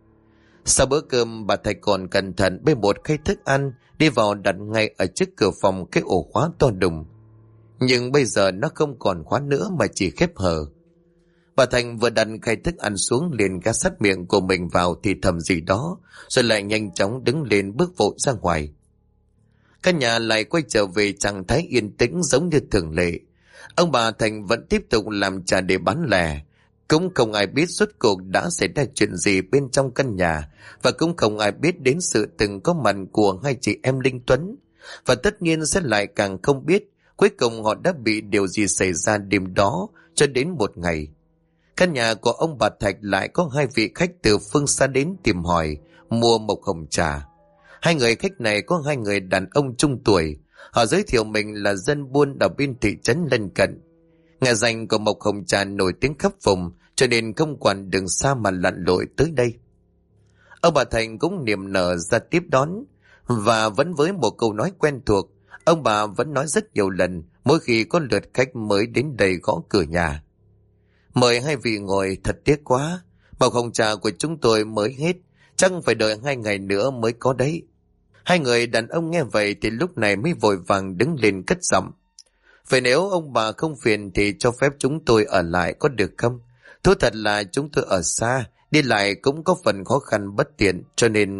[SPEAKER 1] Sau bữa cơm, bà Thành còn cẩn thận bê một khay thức ăn đi vào đặt ngay ở trước cửa phòng cái ổ khóa to đùng. Nhưng bây giờ nó không còn khóa nữa mà chỉ khép hờ. Bà Thành vừa đặt khay thức ăn xuống liền gác sát miệng của mình vào thì thầm gì đó, rồi lại nhanh chóng đứng lên bước vội ra ngoài. Căn nhà lại quay trở về trạng thái yên tĩnh giống như thường lệ. Ông bà Thành vẫn tiếp tục làm trà để bán lẻ. Cũng không ai biết rốt cuộc đã xảy ra chuyện gì bên trong căn nhà, và cũng không ai biết đến sự từng có mặt của hai chị em Linh Tuấn. Và tất nhiên sẽ lại càng không biết cuối cùng họ đã bị điều gì xảy ra đêm đó cho đến một ngày. Căn nhà của ông bà Thạch lại có hai vị khách từ phương xa đến tìm hỏi mua mộc hồng trà. Hai người khách này có hai người đàn ông trung tuổi. Họ giới thiệu mình là dân buôn ở bên thị trấn lân cận. Nhà danh của mộc hồng trà nổi tiếng khắp vùng, cho nên không quản đường xa mà lặn lội tới đây. Ông bà Thành cũng niềm nở ra tiếp đón, và vẫn với một câu nói quen thuộc, ông bà vẫn nói rất nhiều lần mỗi khi có lượt khách mới đến đây gõ cửa nhà. Mời hai vị ngồi, thật tiếc quá, mộc hồng trà của chúng tôi mới hết, chắc phải đợi 2 ngày nữa mới có đấy. Hai người đàn ông nghe vậy thì lúc này mới vội vàng đứng lên cất giọng. Vậy nếu ông bà không phiền thì cho phép chúng tôi ở lại có được không? Thú thật là chúng tôi ở xa, đi lại cũng có phần khó khăn bất tiện, cho nên...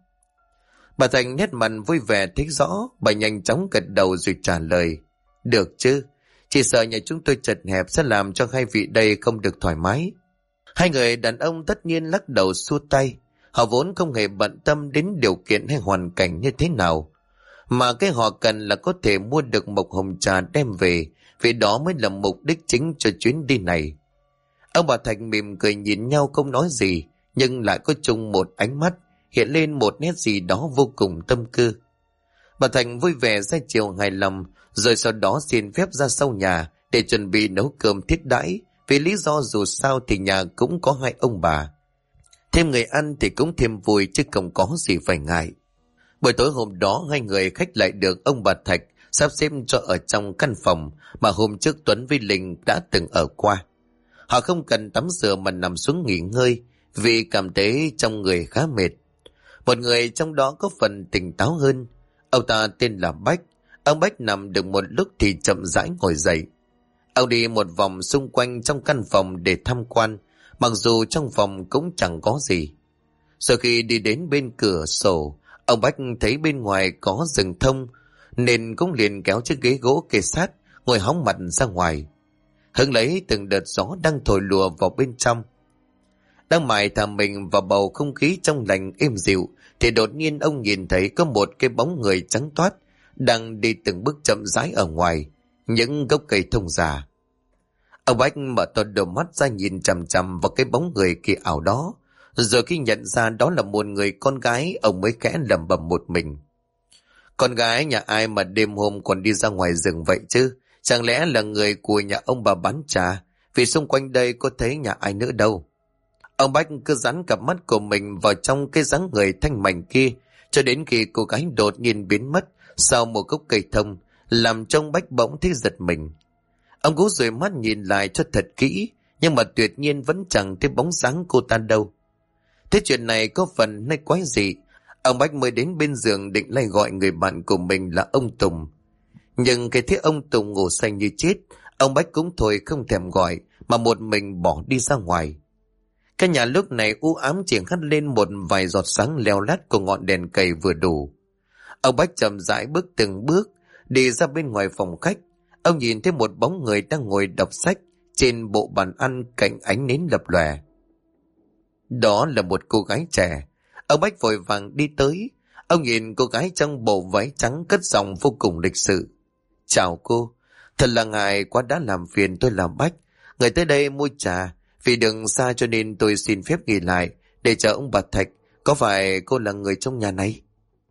[SPEAKER 1] Bà Thành nét mặt vui vẻ thích rõ, bà nhanh chóng gật đầu rồi trả lời. Được chứ, chỉ sợ nhà chúng tôi chật hẹp sẽ làm cho hai vị đây không được thoải mái. Hai người đàn ông tất nhiên lắc đầu xua tay. Họ vốn không hề bận tâm đến điều kiện hay hoàn cảnh như thế nào, mà cái họ cần là có thể mua được mộc hồng trà đem về, vì đó mới là mục đích chính cho chuyến đi này. Ông bà Thành mỉm cười nhìn nhau không nói gì, nhưng lại có chung một ánh mắt, hiện lên một nét gì đó vô cùng tâm tư. Bà Thành vui vẻ ra chiều hài lòng, rồi sau đó xin phép ra sau nhà để chuẩn bị nấu cơm thiết đãi, vì lý do dù sao thì nhà cũng có hai ông bà. Thêm người ăn thì cũng thêm vui chứ không có gì phải ngại. Buổi tối hôm đó hai người khách lại được ông bà Thạch sắp xếp cho ở trong căn phòng mà hôm trước Tuấn với Linh đã từng ở qua. Họ không cần tắm rửa mà nằm xuống nghỉ ngơi vì cảm thấy trong người khá mệt. Một người trong đó có phần tỉnh táo hơn. Ông ta tên là Bách. Ông Bách nằm được một lúc thì chậm rãi ngồi dậy. Ông đi một vòng xung quanh trong căn phòng để tham quan, mặc dù trong phòng cũng chẳng có gì. Sau khi đi đến bên cửa sổ, ông Bách thấy bên ngoài có rừng thông, nên cũng liền kéo chiếc ghế gỗ kê sát, ngồi hóng mặt ra ngoài, hứng lấy từng đợt gió đang thổi lùa vào bên trong. Đang mải thả mình vào bầu không khí trong lành êm dịu, thì đột nhiên ông nhìn thấy có một cái bóng người trắng toát đang đi từng bước chậm rãi ở ngoài những gốc cây thông già. Ông Bách mở to đôi mắt ra nhìn chằm chằm vào cái bóng người kỳ ảo đó. Rồi khi nhận ra đó là một người con gái, ông mới khẽ lẩm bẩm một mình. Con gái nhà ai mà đêm hôm còn đi ra ngoài rừng vậy chứ? Chẳng lẽ là người của nhà ông bà bán trà? Vì xung quanh đây có thấy nhà ai nữa đâu. Ông Bách cứ dán cặp mắt của mình vào trong cái dáng người thanh mảnh kia, cho đến khi cô gái đột nhiên biến mất sau một gốc cây thông, làm cho ông Bách bỗng thấy giật mình. Ông cố dụi mắt nhìn lại cho thật kỹ, nhưng mà tuyệt nhiên vẫn chẳng thấy bóng dáng cô ta đâu. Thế chuyện này có phần hay quái dị. Ông Bách mới đến bên giường định lại gọi người bạn của mình là ông Tùng. Nhưng cái thấy ông Tùng ngủ say như chết, ông Bách cũng thôi không thèm gọi, mà một mình bỏ đi ra ngoài. Căn nhà lúc này u ám, chỉ hắt lên một vài giọt sáng leo lát của ngọn đèn cầy vừa đủ. Ông Bách chậm rãi bước từng bước đi ra bên ngoài phòng khách. Ông nhìn thấy một bóng người đang ngồi đọc sách trên bộ bàn ăn cạnh ánh nến lập lòe. Đó là một cô gái trẻ. Ông Bách vội vàng đi tới. Ông nhìn cô gái trong bộ váy trắng cất giọng vô cùng lịch sự. Chào cô, thật là ngại quá đã làm phiền tôi làm Bách. Người tới đây mua trà, vì đường xa cho nên tôi xin phép nghỉ lại để chờ ông bà Thạch. Có phải cô là người trong nhà này?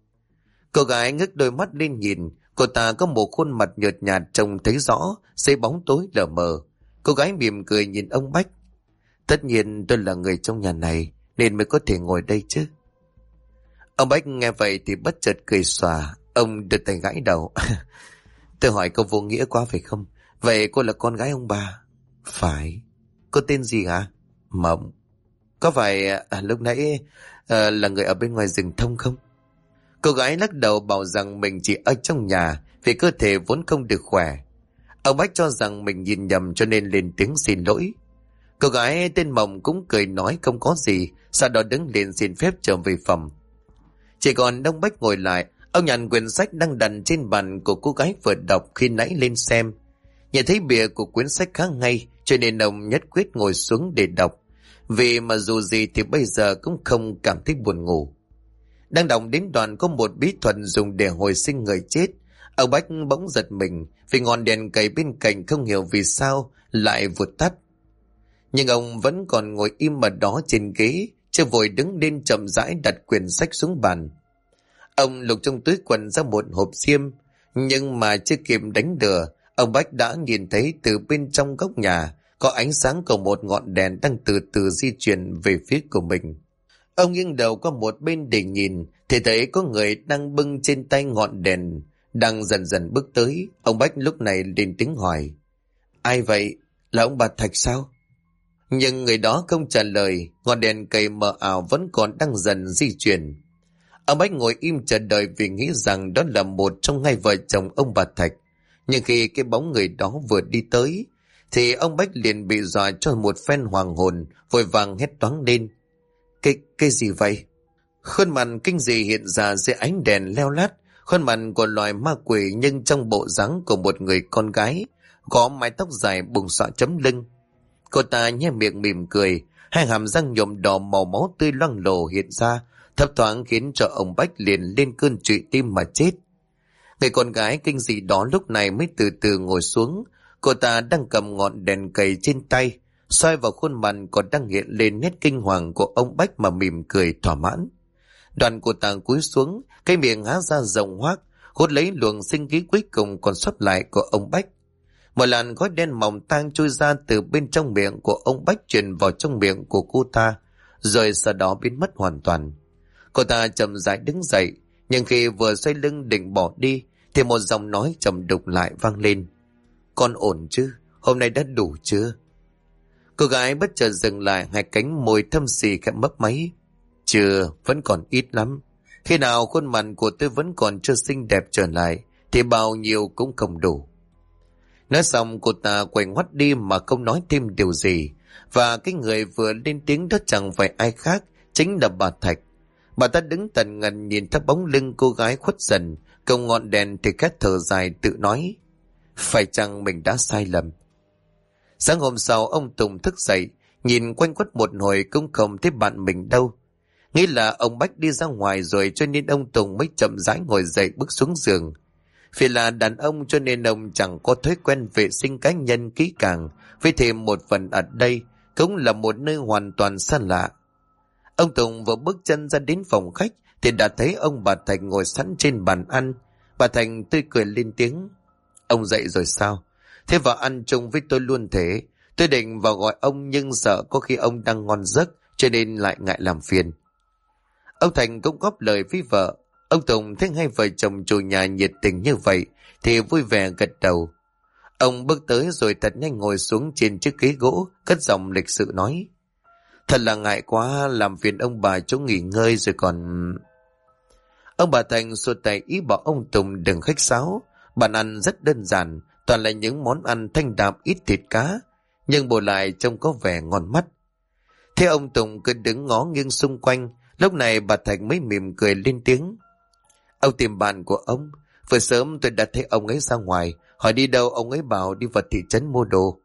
[SPEAKER 1] Cô gái ngước đôi mắt lên nhìn. Cô ta có một khuôn mặt nhợt nhạt trông thấy rõ dưới bóng tối lờ mờ. Cô gái mỉm cười nhìn ông Bách. Tất nhiên tôi là người trong nhà này nên mới có thể ngồi đây chứ. Ông Bách nghe vậy thì bất chợt cười xòa. Ông đưa tay gãi đầu. Tôi hỏi câu vô nghĩa quá phải không? Vậy cô là con gái ông bà? Phải. Cô tên gì hả? Mộng. Có phải lúc nãy là người ở bên ngoài rừng thông không? Cô gái lắc đầu bảo rằng mình chỉ ở trong nhà vì cơ thể vốn không được khỏe. Ông Bách cho rằng mình nhìn nhầm cho nên lên tiếng xin lỗi. Cô gái tên Mộng cũng cười nói không có gì, sau đó đứng lên xin phép trở về phòng. Chỉ còn ông Bách ngồi lại, ông nhặt quyển sách đang đặt trên bàn của cô gái vừa đọc khi nãy lên xem. Nhìn thấy bìa của quyển sách khá ngay, cho nên ông nhất quyết ngồi xuống để đọc. Vì mà dù gì thì bây giờ cũng không cảm thấy buồn ngủ. Đang đọc đến đoạn có một bí thuật dùng để hồi sinh người chết. Ông Bách bỗng giật mình vì ngọn đèn cầy bên cạnh không hiểu vì sao lại vụt tắt. Nhưng ông vẫn còn ngồi im ở đó trên ghế, chưa vội đứng lên chậm rãi đặt quyển sách xuống bàn. Ông lục trong túi quần ra một hộp xiêm, nhưng mà chưa kịp đánh lửa, ông Bách đã nhìn thấy từ bên trong góc nhà có ánh sáng của một ngọn đèn đang từ từ di chuyển về phía của mình. Ông nghiêng đầu qua một bên để nhìn, thì thấy có người đang bưng trên tay ngọn đèn, đang dần dần bước tới. Ông Bách lúc này lên tiếng hỏi. Ai vậy? Là ông bà Thạch sao? Nhưng người đó không trả lời, ngọn đèn cầy mờ ảo vẫn còn đang dần di chuyển. Ông Bách ngồi im chờ đợi vì nghĩ rằng đó là một trong hai vợ chồng ông bà Thạch. Nhưng khi cái bóng người đó vừa đi tới, thì ông Bách liền bị dọa cho một phen hoàng hồn, vội vàng hét toáng lên. Cái gì vậy? Khuôn mặt kinh dị hiện ra dưới ánh đèn leo lát, khuôn mặt của loài ma quỷ nhưng trong bộ dáng của một người con gái, có mái tóc dài bùng xõa chấm lưng. Cô ta nhe miệng mỉm cười, hai hàm răng nhuộm đỏ màu máu tươi loang lổ hiện ra, thấp thoáng khiến cho ông Bách liền lên cơn trụy tim mà chết. Người con gái kinh dị đó lúc này mới từ từ ngồi xuống. Cô ta đang cầm ngọn đèn cầy trên tay, soi vào khuôn mặt còn đang hiện lên nét kinh hoàng của ông Bách mà mỉm cười thỏa mãn. Đoàn cô ta cúi xuống, cái miệng há ra rộng hoác, hút lấy luồng sinh khí cuối cùng còn sót lại của ông Bách. Một làn khói đen mỏng tang trôi ra từ bên trong miệng của ông Bách truyền vào trong miệng của cô ta, rồi sau đó biến mất hoàn toàn. Cô ta chậm rãi đứng dậy, nhưng khi vừa xoay lưng định bỏ đi, thì một giọng nói trầm đục lại vang lên. Con ổn chứ? Hôm nay đã đủ chưa? Cô gái bất chợt dừng lại, hai cánh môi thâm xì khẽ mấp máy. Chưa, vẫn còn ít lắm. Khi nào khuôn mặt của tôi vẫn còn chưa xinh đẹp trở lại, thì bao nhiêu cũng không đủ. Nói xong cô ta quay ngoắt đi mà không nói thêm điều gì. Và cái người vừa lên tiếng đó chẳng phải ai khác, chính là bà Thạch. Bà ta đứng tần ngần nhìn theo bóng lưng cô gái khuất dần, cầm ngọn đèn thì khét thở dài tự nói. Phải chăng mình đã sai lầm? Sáng hôm sau ông Tùng thức dậy, nhìn quanh quất một hồi cũng không thấy bạn mình đâu. Nghĩ là ông Bách đi ra ngoài rồi cho nên ông Tùng mới chậm rãi ngồi dậy bước xuống giường. Vì là đàn ông cho nên ông chẳng có thói quen vệ sinh cá nhân kỹ càng, với thêm một phần ở đây cũng là một nơi hoàn toàn xa lạ. Ông Tùng vừa bước chân ra đến phòng khách thì đã thấy ông bà Thành ngồi sẵn trên bàn ăn. Bà Thành tươi cười lên tiếng. Ông dậy rồi sao? Thế vào ăn chung với tôi luôn thế. Tôi định vào gọi ông nhưng sợ có khi ông đang ngon giấc cho nên lại ngại làm phiền. Ông Thành cũng góp lời với vợ. Ông Tùng thấy hai vợ chồng chủ nhà nhiệt tình như vậy thì vui vẻ gật đầu. Ông bước tới rồi thật nhanh ngồi xuống trên chiếc ghế gỗ, cất giọng lịch sự nói. Thật là ngại quá, làm phiền ông bà chỗ nghỉ ngơi rồi còn... Ông bà Thành xua tay ý bảo ông Tùng đừng khách sáo. Bàn ăn rất đơn giản, toàn là những món ăn thanh đạm ít thịt cá, nhưng bù lại trông có vẻ ngon mắt. Thế ông Tùng cứ đứng ngó nghiêng xung quanh. Lúc này bà Thành mới mỉm cười lên tiếng. Ông tìm bạn của ông. Vừa sớm tôi đã thấy ông ấy ra ngoài, hỏi đi đâu ông ấy bảo đi vào thị trấn mua đồ.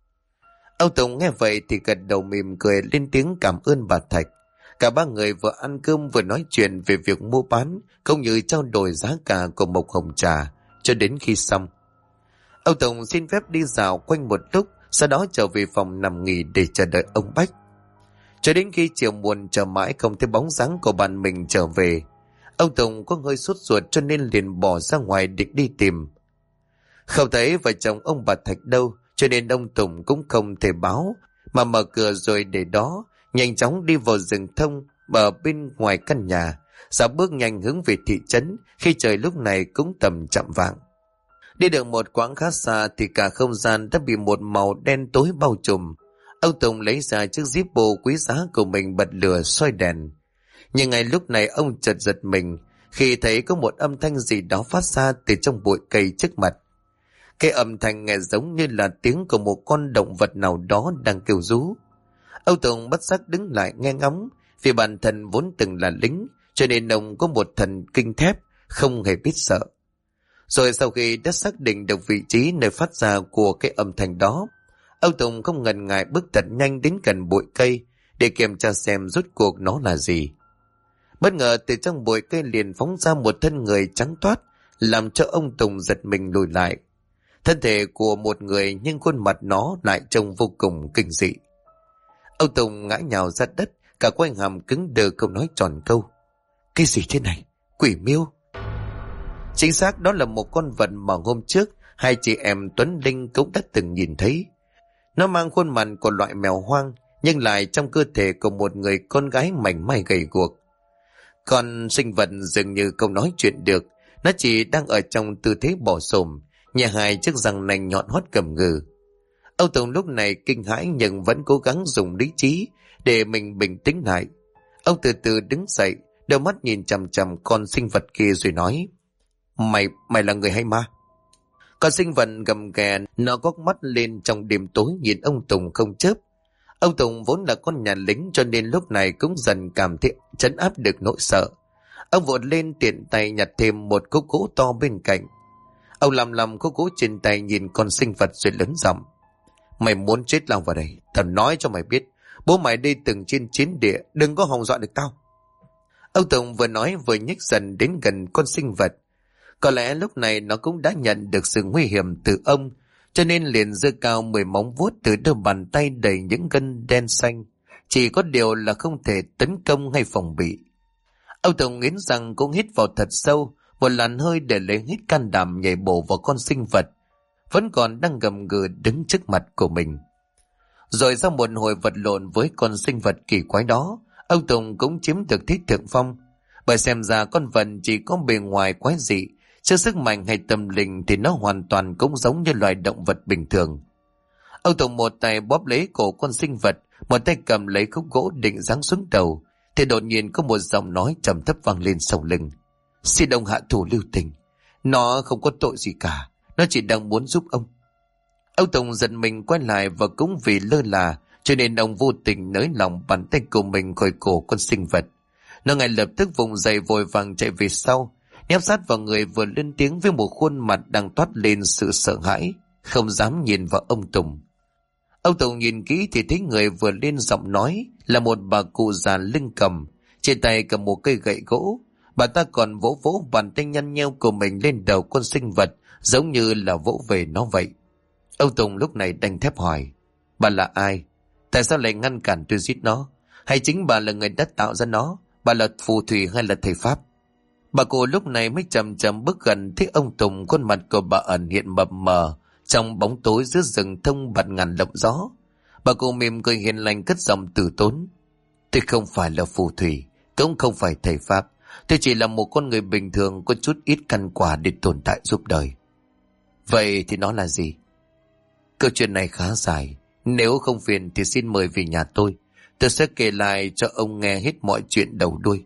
[SPEAKER 1] Ông Tùng nghe vậy thì gật đầu mỉm cười lên tiếng cảm ơn bà Thạch. Cả ba người vừa ăn cơm vừa nói chuyện về việc mua bán cũng như trao đổi giá cả của mộc hồng trà cho đến khi xong. Ông Tùng xin phép đi dạo quanh một lúc, sau đó trở về phòng nằm nghỉ để chờ đợi ông Bách. Cho đến khi chiều muộn chờ mãi không thấy bóng dáng của bạn mình trở về, ông Tùng có hơi sốt ruột cho nên liền bỏ ra ngoài định đi tìm. Không thấy vợ chồng ông bà Thạch đâu, cho nên ông Tùng cũng không thể báo, mà mở cửa rồi để đó, nhanh chóng đi vào rừng thông ở bên ngoài căn nhà, dạo bước nhanh hướng về thị trấn khi trời lúc này cũng tầm chạm vạng. Đi được một quãng khá xa thì cả không gian đã bị một màu đen tối bao trùm. Ông Tùng lấy ra chiếc Zippo quý giá của mình bật lửa soi đèn. Nhưng ngay lúc này ông chợt giật mình khi thấy có một âm thanh gì đó phát ra từ trong bụi cây trước mặt. Cái âm thanh nghe giống như là tiếng của một con động vật nào đó đang kêu rú. Ông Tùng bất giác đứng lại nghe ngóng, vì bản thân vốn từng là lính, cho nên ông có một thần kinh thép, không hề biết sợ. Rồi sau khi đã xác định được vị trí nơi phát ra của cái âm thanh đó, ông Tùng không ngần ngại bước thật nhanh đến gần bụi cây để kiểm tra xem rốt cuộc nó là gì. Bất ngờ từ trong bụi cây liền phóng ra một thân người trắng toát, làm cho ông Tùng giật mình lùi lại. Thân thể của một người nhưng khuôn mặt nó lại trông vô cùng kinh dị. Ông Tùng ngã nhào ra đất, cả quanh hàm cứng đờ không nói tròn câu. Cái gì thế này? Quỷ miêu? Chính xác đó là một con vật mà hôm trước hai chị em Tuấn Linh cũng đã từng nhìn thấy. Nó mang khuôn mặt của loại mèo hoang, nhưng lại trong cơ thể của một người con gái mảnh mai gầy guộc. Con sinh vật dường như không nói chuyện được, nó chỉ đang ở trong tư thế bò xổm, nhà hai chiếc răng nanh nhọn hoắt cầm ngừ. Ông Tùng lúc này kinh hãi nhưng vẫn cố gắng dùng lý trí để mình bình tĩnh lại. Ông từ từ đứng dậy, đôi mắt nhìn chằm chằm con sinh vật kia rồi nói. Mày là người hay ma? Con sinh vật gầm ghè, nó góc mắt lên trong đêm tối nhìn ông Tùng không chớp. Ông Tùng vốn là con nhà lính cho nên lúc này cũng dần cảm thấy trấn áp được nỗi sợ. Ông vội lên tiện tay nhặt thêm một khúc gỗ to bên cạnh. Ông làm khúc gỗ trên tay nhìn con sinh vật rồi lớn giọng. Mày muốn chết lao vào đây, tao nói cho mày biết, bố mày đi từng trên chiến địa, đừng có hòng dọa được tao. Ông Tùng vừa nói vừa nhích dần đến gần con sinh vật. Có lẽ lúc này nó cũng đã nhận được sự nguy hiểm từ ông, cho nên liền giơ cao 10 móng vuốt từ đôi bàn tay đầy những gân đen xanh. Chỉ có điều là không thể tấn công hay phòng bị. Ông Tùng nghiến răng cũng hít vào thật sâu, một làn hơi để lấy hết can đảm nhảy bổ vào con sinh vật, vẫn còn đang gầm gừ đứng trước mặt của mình. Rồi sau một hồi vật lộn với con sinh vật kỳ quái đó, ông Tùng cũng chiếm được thế thượng phong. Bởi xem ra con vật chỉ có bề ngoài quái dị, chứ sức mạnh hay tâm linh thì nó hoàn toàn cũng giống như loài động vật bình thường. Ông Tùng một tay bóp lấy cổ con sinh vật, một tay cầm lấy khúc gỗ định giáng xuống đầu, thì đột nhiên có một giọng nói trầm thấp vang lên sau lưng. Xin ông hạ thủ lưu tình, nó không có tội gì cả, nó chỉ đang muốn giúp ông. Ông Tùng giật mình quay lại và cũng vì lơ là cho nên ông vô tình nới lỏng bàn tay của mình khỏi cổ con sinh vật. Nó ngay lập tức vùng dậy vội vàng chạy về sau, nép sát vào người vừa lên tiếng với một khuôn mặt đang toát lên sự sợ hãi, không dám nhìn vào ông Tùng. Ông Tùng nhìn kỹ thì thấy người vừa lên giọng nói là một bà cụ già lưng cầm, trên tay cầm một cây gậy gỗ. Bà ta còn vỗ vỗ bàn tay nhăn nheo của mình lên đầu con sinh vật, giống như là vỗ về nó vậy. Ông Tùng lúc này đanh thép hỏi: bà là ai? Tại sao lại ngăn cản tôi giết nó? Hay chính bà là người đã tạo ra nó? Bà là phù thủy hay là thầy pháp? Bà cụ lúc này mới chậm chậm bước gần, thấy ông Tùng, khuôn mặt của bà ẩn hiện mập mờ trong bóng tối giữa rừng thông bạt ngàn lộng gió. Bà cụ mỉm cười hiền lành, cất giọng từ tốn: tôi không phải là phù thủy, cũng không phải thầy pháp. Tôi chỉ là một con người bình thường, có chút ít căn quả để tồn tại giúp đời. Vậy thì nó là gì? Câu chuyện này khá dài, nếu không phiền thì xin mời về nhà tôi sẽ kể lại cho ông nghe hết mọi chuyện đầu đuôi.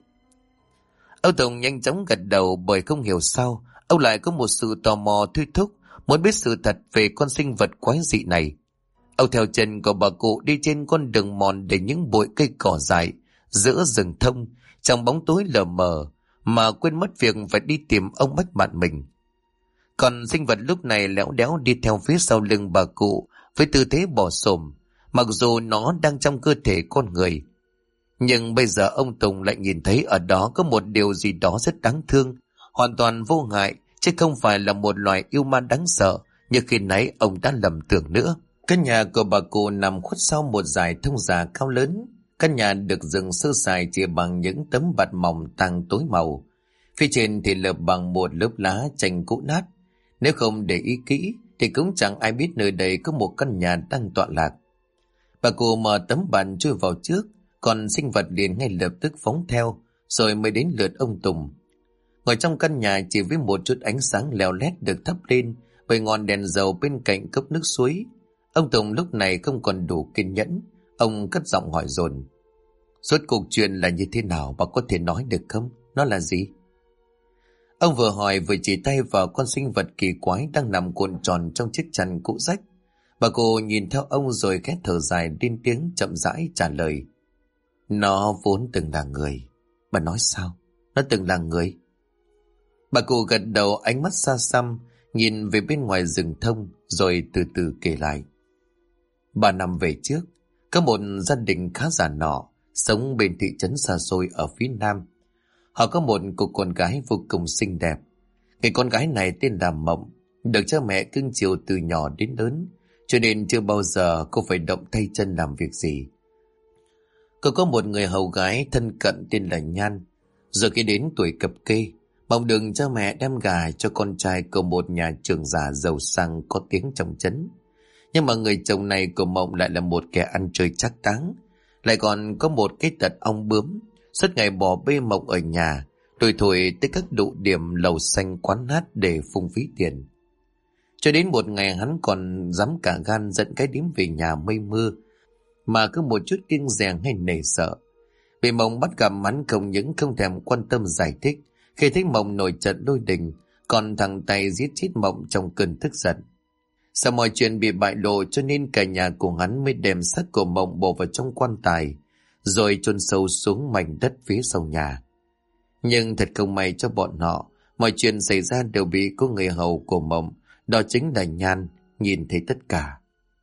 [SPEAKER 1] Ông Tùng nhanh chóng gật đầu, bởi không hiểu sao ông lại có một sự tò mò thôi thúc muốn biết sự thật về con sinh vật quái dị này. Ông theo chân của bà cụ đi trên con đường mòn để những bụi cây cỏ dại giữa rừng thông trong bóng tối lờ mờ, mà quên mất việc phải đi tìm ông bách bạn mình. Còn sinh vật lúc này lẽo đẽo đi theo phía sau lưng bà cụ với tư thế bò xổm, mặc dù nó đang trong cơ thể con người. Nhưng bây giờ ông Tùng lại nhìn thấy ở đó có một điều gì đó rất đáng thương, hoàn toàn vô hại, chứ không phải là một loài yêu ma đáng sợ như khi nãy ông đã lầm tưởng nữa. Căn nhà của bà cụ nằm khuất sau một dải thông già cao lớn. Căn nhà được dựng sơ sài chỉ bằng những tấm bạt mỏng tang tối màu. Phía trên thì lợp bằng một lớp lá chanh cũ nát. Nếu không để ý kỹ thì cũng chẳng ai biết nơi đây có một căn nhà đang tọa lạc. Bà cụ mở tấm bàn chui vào trước, còn sinh vật liền ngay lập tức phóng theo, rồi mới đến lượt ông Tùng. Ngồi trong căn nhà chỉ với một chút ánh sáng leo lét được thắp lên bởi ngọn đèn dầu bên cạnh cốc nước suối. Ông Tùng lúc này không còn đủ kiên nhẫn, ông cất giọng hỏi dồn: rốt cuộc chuyện là như thế nào, bà có thể nói được không? Nó là gì? Ông vừa hỏi vừa chỉ tay vào con sinh vật kỳ quái đang nằm cuộn tròn trong chiếc chăn cũ rách. Bà cô nhìn theo ông rồi khẽ thở dài lên tiếng chậm rãi trả lời: nó vốn từng là người. Bà nói sao? Nó từng là người? Bà cụ gật đầu, ánh mắt xa xăm nhìn về bên ngoài rừng thông, rồi từ từ kể lại. 3 năm về trước, có một gia đình khá già nọ sống bên thị trấn xa xôi ở phía nam. Họ có một cô con gái vô cùng xinh đẹp. Người con gái này tên là Mộng, được cha mẹ cưng chiều từ nhỏ đến lớn, cho nên chưa bao giờ cô phải động tay chân làm việc gì. Cô có một người hầu gái thân cận tên là Nhan. Rồi khi đến tuổi cập kê, Mộng được cha mẹ đem gả cho con trai của một nhà trưởng giả giàu sang có tiếng trong trấn. Nhưng mà người chồng này của Mộng lại là một kẻ ăn chơi trác táng, lại còn có một cái tật ong bướm, suốt ngày bỏ bê Mộng ở nhà, đuổi thổi tới các tụ điểm lầu xanh quán hát để phung phí tiền. Cho đến một ngày hắn còn dám cả gan dẫn cái điếm về nhà mây mưa, mà cứ một chút kiêng dè hay nể sợ. Vì Mộng bắt gặp hắn không những không thèm quan tâm giải thích, khi thấy Mộng nổi trận lôi đình, còn thẳng tay giết chết Mộng trong cơn tức giận. Sau mọi chuyện bị bại lộ cho nên cả nhà của hắn mới đem xác của Mộng bổ vào trong quan tài, rồi chôn sâu xuống mảnh đất phía sau nhà. Nhưng thật không may cho bọn họ, mọi chuyện xảy ra đều bị cô người hầu của Mộng, đó chính là Nhan, nhìn thấy tất cả.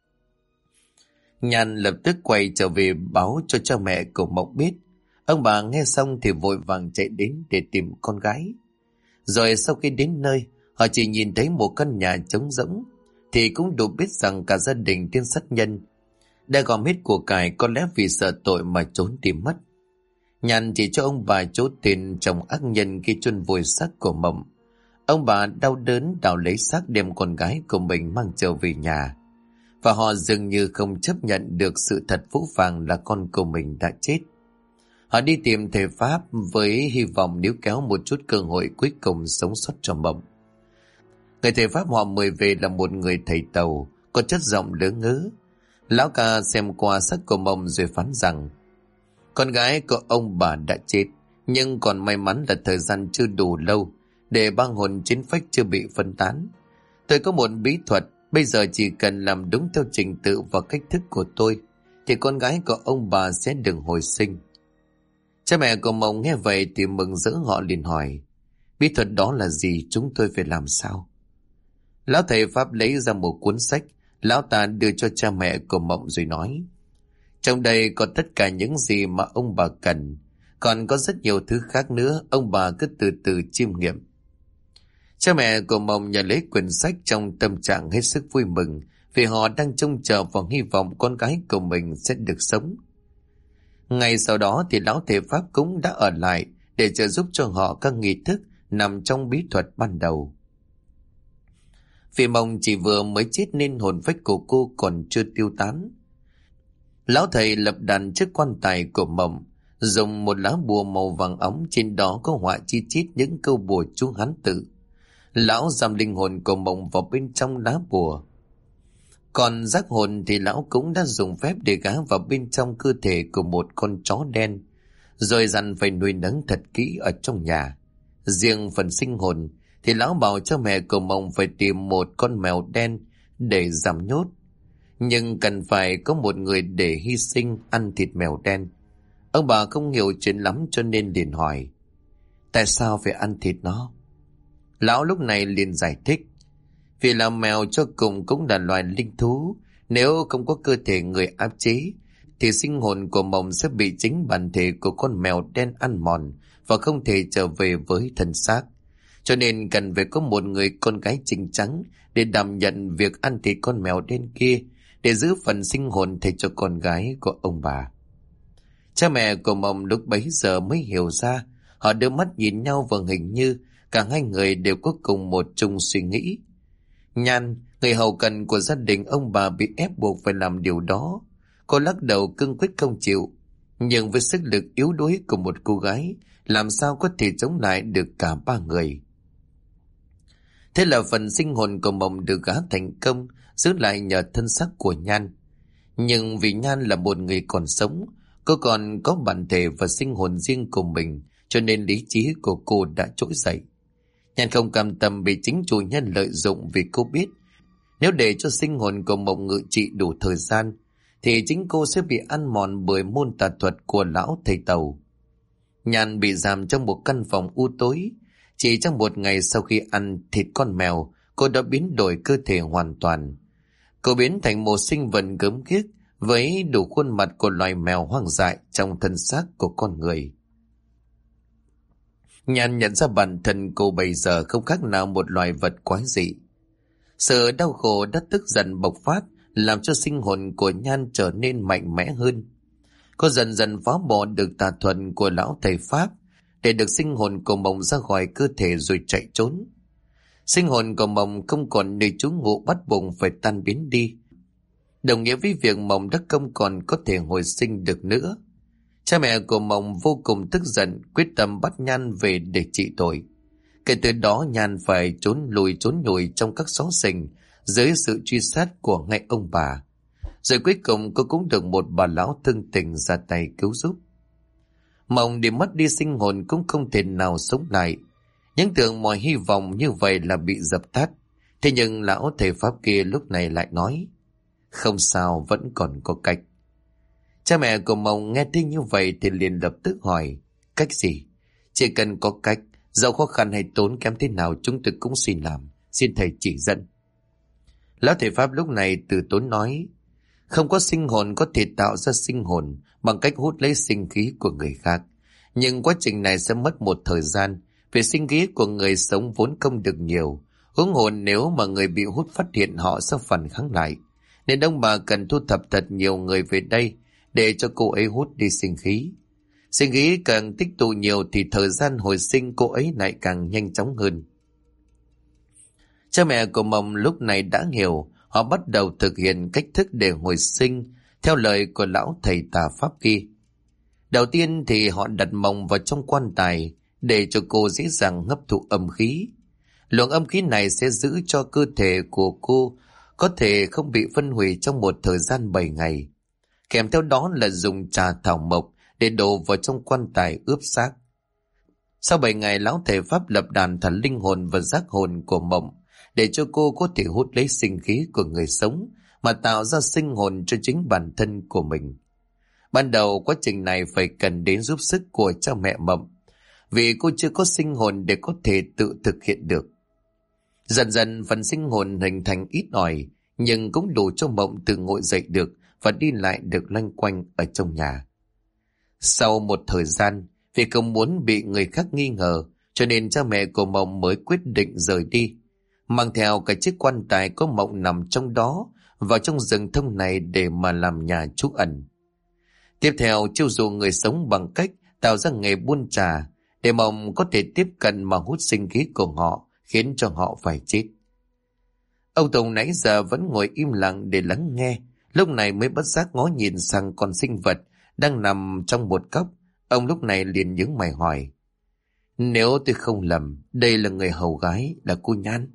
[SPEAKER 1] Nhan lập tức quay trở về báo cho cha mẹ của Mộng biết. Ông bà nghe xong thì vội vàng chạy đến để tìm con gái. Rồi sau khi đến nơi, họ chỉ nhìn thấy một căn nhà trống rỗng, thì cũng đủ biết rằng cả gia đình tên sát nhân đã gom hết của cải, có lẽ vì sợ tội mà trốn tìm mất. Nhan chỉ cho ông bà chỗ tiền trong ác nhân khi chôn vùi xác của Mộng. Ông bà đau đớn đào lấy xác đem con gái của mình mang trở về nhà. Và họ dường như không chấp nhận được sự thật phũ phàng là con của mình đã chết. Họ đi tìm thầy Pháp với hy vọng níu kéo một chút cơ hội cuối cùng sống sót cho Mộng. Người thầy Pháp họ mời về là một người thầy Tàu, có chất giọng lớ ngớ. Lão ca xem qua xác của Mộng rồi phán rằng con gái của ông bà đã chết, nhưng còn may mắn là thời gian chưa đủ lâu để băng hồn chính phách chưa bị phân tán. Tôi có một bí thuật, bây giờ chỉ cần làm đúng theo trình tự và cách thức của tôi thì con gái của ông bà sẽ được hồi sinh. Cha mẹ của Mộng nghe vậy thì mừng rỡ, họ liền hỏi: bí thuật đó là gì, chúng tôi phải làm sao? Lão thầy Pháp lấy ra một cuốn sách, lão ta đưa cho cha mẹ của Mộng rồi nói: trong đây có tất cả những gì mà ông bà cần. Còn có rất nhiều thứ khác nữa, ông bà cứ từ từ chiêm nghiệm. Cha mẹ của Mộng nhận lấy quyển sách trong tâm trạng hết sức vui mừng, vì họ đang trông chờ và hy vọng con gái của mình sẽ được sống. Ngay sau đó thì lão thầy Pháp cũng đã ở lại để trợ giúp cho họ các nghi thức nằm trong bí thuật ban đầu. Vì Mộng chỉ vừa mới chết nên hồn phách của cô còn chưa tiêu tán. Lão thầy lập đàn trước quan tài của Mộng, dùng một lá bùa màu vàng óng, trên đó có họa chi chít những câu bùa chú Hán tự. Lão giam linh hồn của Mộng vào bên trong lá bùa. Còn giác hồn thì lão cũng đã dùng phép để gá vào bên trong cơ thể của một con chó đen, rồi dặn phải nuôi nấng thật kỹ ở trong nhà. Riêng phần sinh hồn thì lão bảo cho mẹ của Mộng phải tìm một con mèo đen để giảm nhốt, nhưng cần phải có một người để hy sinh ăn thịt mèo đen. Ông bà không hiểu chuyện lắm cho nên liền hỏi, tại sao phải ăn thịt nó? Lão lúc này liền giải thích, vì là mèo cho cùng cũng là loài linh thú, nếu không có cơ thể người áp chế thì sinh hồn của Mộng sẽ bị chính bản thể của con mèo đen ăn mòn và không thể trở về với thân xác. Cho nên cần phải có một người con gái chính trắng để đảm nhận việc ăn thịt con mèo đen kia, để giữ phần sinh hồn thay cho con gái của ông bà. Cha mẹ của Mộng lúc bấy giờ mới hiểu ra. Họ đưa mắt nhìn nhau và hình như cả hai người đều có cùng một chung suy nghĩ. Nhan, người hầu cận của gia đình ông bà, bị ép buộc phải làm điều đó. Cô lắc đầu cương quyết không chịu, nhưng với sức lực yếu đuối của một cô gái, làm sao có thể chống lại được cả ba người. Thế là phần sinh hồn của Mộng được gã thành công, giữ lại nhờ thân xác của Nhan. Nhưng vì Nhan là một người còn sống, cô còn có bản thể và sinh hồn riêng của mình, cho nên lý trí của cô đã trỗi dậy. Nhan không cam tâm bị chính chủ nhân lợi dụng, vì cô biết nếu để cho sinh hồn của Mộng ngự trị đủ thời gian thì chính cô sẽ bị ăn mòn bởi môn tà thuật của lão thầy Tàu. Nhan bị giam trong một căn phòng u tối. Chỉ trong một ngày sau khi ăn thịt con mèo, cô đã biến đổi cơ thể hoàn toàn. Cô biến thành một sinh vật gớm ghiếc với đủ khuôn mặt của loài mèo hoang dại trong thân xác của con người. Nhan nhận ra bản thân cô bây giờ không khác nào một loài vật quái dị. Sự đau khổ đã tức giận bộc phát, làm cho sinh hồn của Nhan trở nên mạnh mẽ hơn. Cô dần dần phá bỏ được tà thuật của lão thầy Pháp, để được sinh hồn của Mộng ra khỏi cơ thể rồi chạy trốn. Sinh hồn của Mộng không còn nơi trú ngụ, bắt buộc phải tan biến đi, đồng nghĩa với việc Mộng đã không còn có thể hồi sinh được nữa. Cha mẹ của Mộng vô cùng tức giận, quyết tâm bắt Nhan về để trị tội. Kể từ đó Nhan phải trốn lùi trốn nhủi trong các xó xỉnh dưới sự truy sát của ngay ông bà. Rồi cuối cùng cô cũng được một bà lão thương tình ra tay cứu giúp. Mộng để mất đi sinh hồn cũng không thể nào sống lại. Những tưởng mọi hy vọng như vậy là bị dập tắt. Thế nhưng lão thầy Pháp kia lúc này lại nói, không sao, vẫn còn có cách. Cha mẹ của Mộng nghe thấy như vậy thì liền lập tức hỏi, cách gì? Chỉ cần có cách, dẫu khó khăn hay tốn kém thế nào chúng tôi cũng xin làm, xin thầy chỉ dẫn. Lão thầy Pháp lúc này từ tốn nói, không có sinh hồn có thể tạo ra sinh hồn bằng cách hút lấy sinh khí của người khác. Nhưng quá trình này sẽ mất một thời gian, vì sinh khí của người sống vốn không được nhiều. Huống hồn nếu mà người bị hút phát hiện họ sẽ phản kháng lại. Nên ông bà cần thu thập thật nhiều người về đây để cho cô ấy hút đi sinh khí. Sinh khí càng tích tụ nhiều thì thời gian hồi sinh cô ấy lại càng nhanh chóng hơn. Cha mẹ của Mộng lúc này đã hiểu. Họ bắt đầu thực hiện cách thức để hồi sinh theo lời của lão thầy tà Pháp kia. Đầu tiên thì họ đặt Mộng vào trong quan tài để cho cô dễ dàng hấp thụ âm khí. Luồng âm khí này sẽ giữ cho cơ thể của cô có thể không bị phân hủy trong một thời gian 7 ngày. Kèm theo đó là dùng trà thảo mộc để đổ vào trong quan tài ướp xác. Sau 7 ngày, lão thầy Pháp lập đàn thả linh hồn và giác hồn của Mộng để cho cô có thể hút lấy sinh khí của người sống mà tạo ra sinh hồn cho chính bản thân của mình. Ban đầu quá trình này phải cần đến giúp sức của cha mẹ Mộng, vì cô chưa có sinh hồn để có thể tự thực hiện được. Dần dần phần sinh hồn hình thành ít ỏi, nhưng cũng đủ cho Mộng tự ngồi dậy được và đi lại được loanh quanh ở trong nhà. Sau một thời gian, Vì không muốn bị người khác nghi ngờ, cho nên cha mẹ của Mộng mới quyết định rời đi, mang theo cái chiếc quan tài có Mộng nằm trong đó vào trong rừng thông này để mà làm nhà trú ẩn. Tiếp theo chiêu dụ người sống bằng cách tạo ra nghề buôn trà để Mộng có thể tiếp cận mà hút sinh khí của họ, khiến cho họ phải chết. Ông Tùng nãy giờ vẫn ngồi im lặng để lắng nghe, lúc này mới bất giác ngó nhìn sang con sinh vật đang nằm trong một góc. Ông lúc này liền nhướng mày hỏi: nếu tôi không lầm, đây là người hầu gái, là cô Nhan.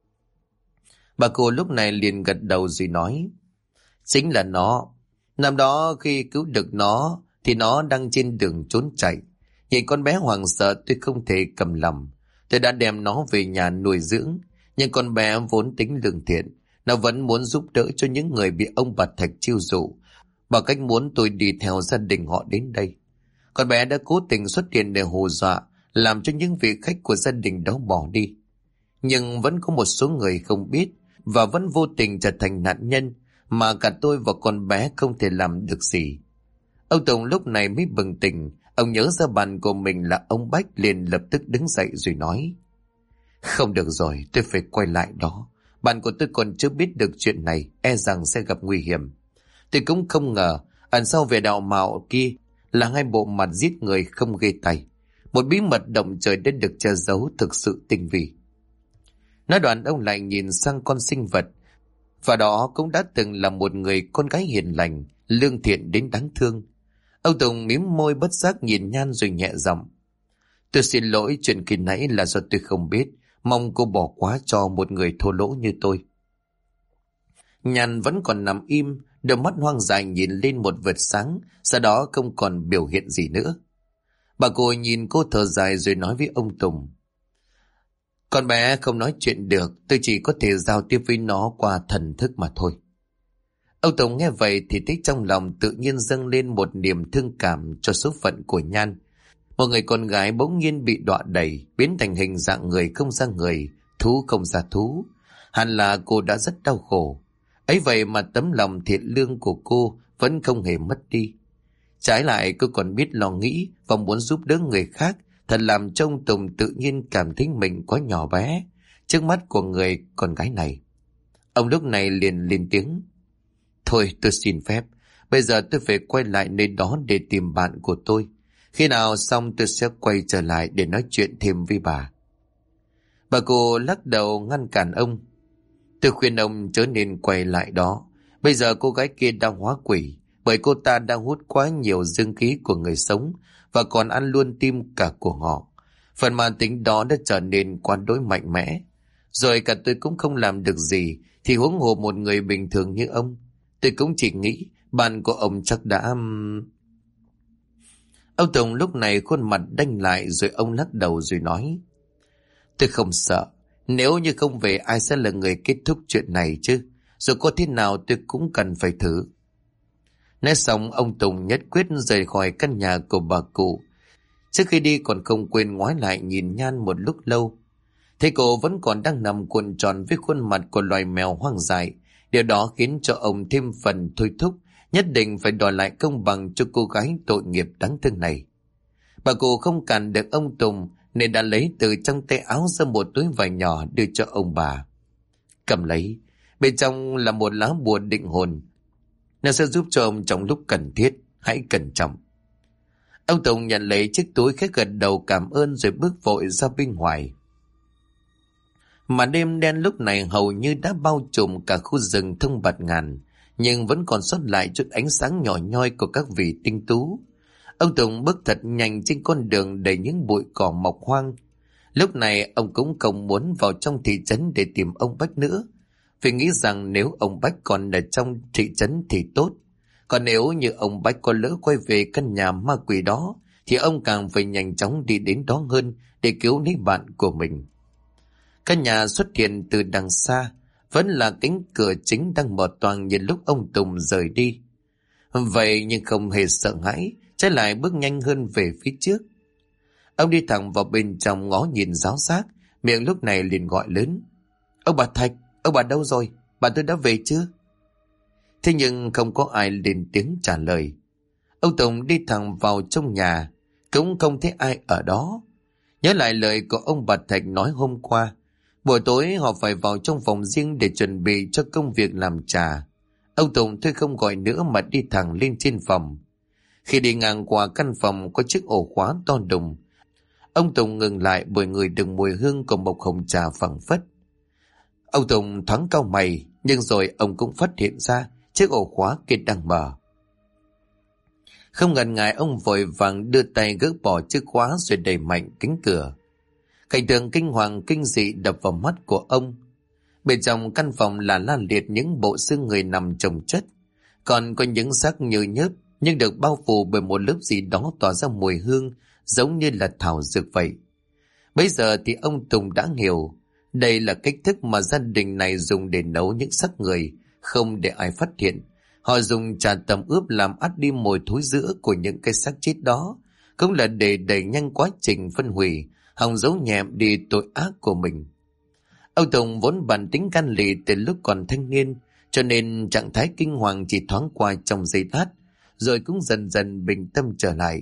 [SPEAKER 1] Bà cô lúc này liền gật đầu rồi nói: chính là nó. Năm đó khi cứu được nó thì nó đang trên đường trốn chạy. Nhìn con bé hoảng sợ, tôi không thể cầm lòng. Tôi đã đem nó về nhà nuôi dưỡng. Nhưng con bé vốn tính lương thiện, nó vẫn muốn giúp đỡ cho những người bị ông bà Thạch chiêu dụ bằng cách muốn tôi đi theo gia đình họ đến đây. Con bé đã cố tình xuất hiện để hù dọa, làm cho những vị khách của gia đình đó bỏ đi. Nhưng vẫn có một số người không biết và vẫn vô tình trở thành nạn nhân, mà cả tôi và con bé không thể làm được gì. Ông Tùng lúc này mới bừng tỉnh. Ông nhớ ra bạn của mình là ông Bách, liền lập tức đứng dậy rồi nói: không được rồi, tôi phải quay lại đó. Bạn của tôi còn chưa biết được chuyện này, e rằng sẽ gặp nguy hiểm. Tôi cũng không ngờ ẩn sau vẻ đạo mạo kia là hai bộ mặt giết người không ghê tay. Một bí mật động trời đã được che giấu thực sự tinh vi. Nói đoạn ông lại nhìn sang con sinh vật, và đó cũng đã từng là một người con gái hiền lành, lương thiện đến đáng thương. Ông Tùng mím môi bất giác nhìn Nhan rồi nhẹ giọng: tôi xin lỗi, chuyện khi nãy là do tôi không biết, mong cô bỏ qua cho một người thô lỗ như tôi. Nhan vẫn còn nằm im, đôi mắt hoang dại nhìn lên một vệt sáng, sau đó không còn biểu hiện gì nữa. Bà cô nhìn cô thở dài rồi nói với ông Tùng: con bé không nói chuyện được, tôi chỉ có thể giao tiếp với nó qua thần thức mà thôi. Ông Tùng nghe vậy thì thấy trong lòng tự nhiên dâng lên một niềm thương cảm cho số phận của Nhan. Một người con gái bỗng nhiên bị đọa đày, biến thành hình dạng người không ra người, thú không ra thú. Hẳn là cô đã rất đau khổ. Ấy vậy mà tấm lòng thiện lương của cô vẫn không hề mất đi. Trái lại cô còn biết lo nghĩ và muốn giúp đỡ người khác, thật làm cho ông Tùng tự nhiên cảm thấy mình quá nhỏ bé trước mắt của người con gái này. Ông lúc này liền lên tiếng: thôi tôi xin phép, bây giờ tôi phải quay lại nơi đó để tìm bạn của tôi. Khi nào xong tôi sẽ quay trở lại để nói chuyện thêm với bà. Bà cô lắc đầu ngăn cản ông: tôi khuyên ông chớ nên quay lại đó. Bây giờ cô gái kia đang hóa quỷ, bởi cô ta đang hút quá nhiều dương khí của người sống và còn ăn luôn tim cả của họ. Phần màn tính đó đã trở nên quá đối mạnh mẽ. Rồi cả tôi cũng không làm được gì, thì huống hồ một người bình thường như ông. Tôi cũng chỉ nghĩ bạn của ông chắc đã... Ông Tùng lúc này khuôn mặt đanh lại, rồi ông lắc đầu rồi nói: tôi không sợ. Nếu như không về, ai sẽ là người kết thúc chuyện này chứ? Rồi có thế nào tôi cũng cần phải thử. Nói xong ông Tùng nhất quyết rời khỏi căn nhà của bà cụ. Trước khi đi còn không quên ngoái lại nhìn Nhan một lúc lâu. Thấy cô vẫn còn đang nằm cuộn tròn với khuôn mặt của loài mèo hoang dại. Điều đó khiến cho ông thêm phần thôi thúc, nhất định phải đòi lại công bằng cho cô gái tội nghiệp đáng thương này. Bà cụ không cản được ông Tùng, nên đã lấy từ trong tay áo ra một túi vải nhỏ đưa cho ông bà. Cầm lấy, bên trong là một lá bùa định hồn. Nó sẽ giúp cho ông trong lúc cần thiết, hãy cẩn trọng. Ông Tùng nhận lấy chiếc túi, khẽ gật đầu cảm ơn rồi bước vội ra bên ngoài. Mà đêm đen lúc này hầu như đã bao trùm cả khu rừng thông bạt ngàn, nhưng vẫn còn sót lại chút ánh sáng nhỏ nhoi của các vị tinh tú. Ông Tùng bước thật nhanh trên con đường đầy những bụi cỏ mọc hoang. Lúc này ông cũng không muốn vào trong thị trấn để tìm ông Bách nữa, vì nghĩ rằng nếu ông Bách còn ở trong thị trấn thì tốt. Còn nếu như ông Bách có lỡ quay về căn nhà ma quỷ đó, thì ông càng phải nhanh chóng đi đến đó hơn để cứu lấy bạn của mình. Căn nhà xuất hiện từ đằng xa, vẫn là cánh cửa chính đang mở toang như lúc ông Tùng rời đi. Vậy nhưng không hề sợ hãi, trái lại bước nhanh hơn về phía trước. Ông đi thẳng vào bên trong ngó nhìn ráo xác, miệng lúc này liền gọi lớn: ông bà Thạch, ông bà đâu rồi? Bà tôi đã về chưa? Thế nhưng không có ai lên tiếng trả lời. Ông Tùng đi thẳng vào trong nhà. cũng không thấy ai ở đó. Nhớ lại lời của ông bà Thạch nói hôm qua, buổi tối họ phải vào trong phòng riêng để chuẩn bị cho công việc làm trà. Ông Tùng thôi không gọi nữa mà đi thẳng lên trên phòng. Khi đi ngang qua căn phòng có chiếc ổ khóa to đùng, ông Tùng ngừng lại bởi người được mùi hương của bọc hồng trà phảng phất. Ông Tùng thoáng cau mày, nhưng rồi ông cũng phát hiện ra chiếc ổ khóa kia đang mở. Không ngần ngại, ông vội vàng đưa tay gỡ bỏ chiếc khóa rồi đẩy mạnh cánh cửa. Cảnh tượng kinh hoàng kinh dị đập vào mắt của ông. Bên trong căn phòng là la liệt những bộ xương người nằm chồng chất, còn có những xác như nhớt nhưng được bao phủ bởi một lớp gì đó tỏa ra mùi hương giống như là thảo dược vậy. Bây giờ thì ông Tùng đã hiểu đây là cách thức mà gia đình này dùng để nấu những xác người, không để ai phát hiện. Họ dùng trà tẩm ướp làm át đi mùi thối rữa của những cái xác chết đó, cũng là để đẩy nhanh quá trình phân hủy, hòng giấu nhẹm đi tội ác của mình. Ông Tùng vốn bản tính gan lì từ lúc còn thanh niên, cho nên trạng thái kinh hoàng chỉ thoáng qua trong giây lát, rồi cũng dần dần bình tâm trở lại.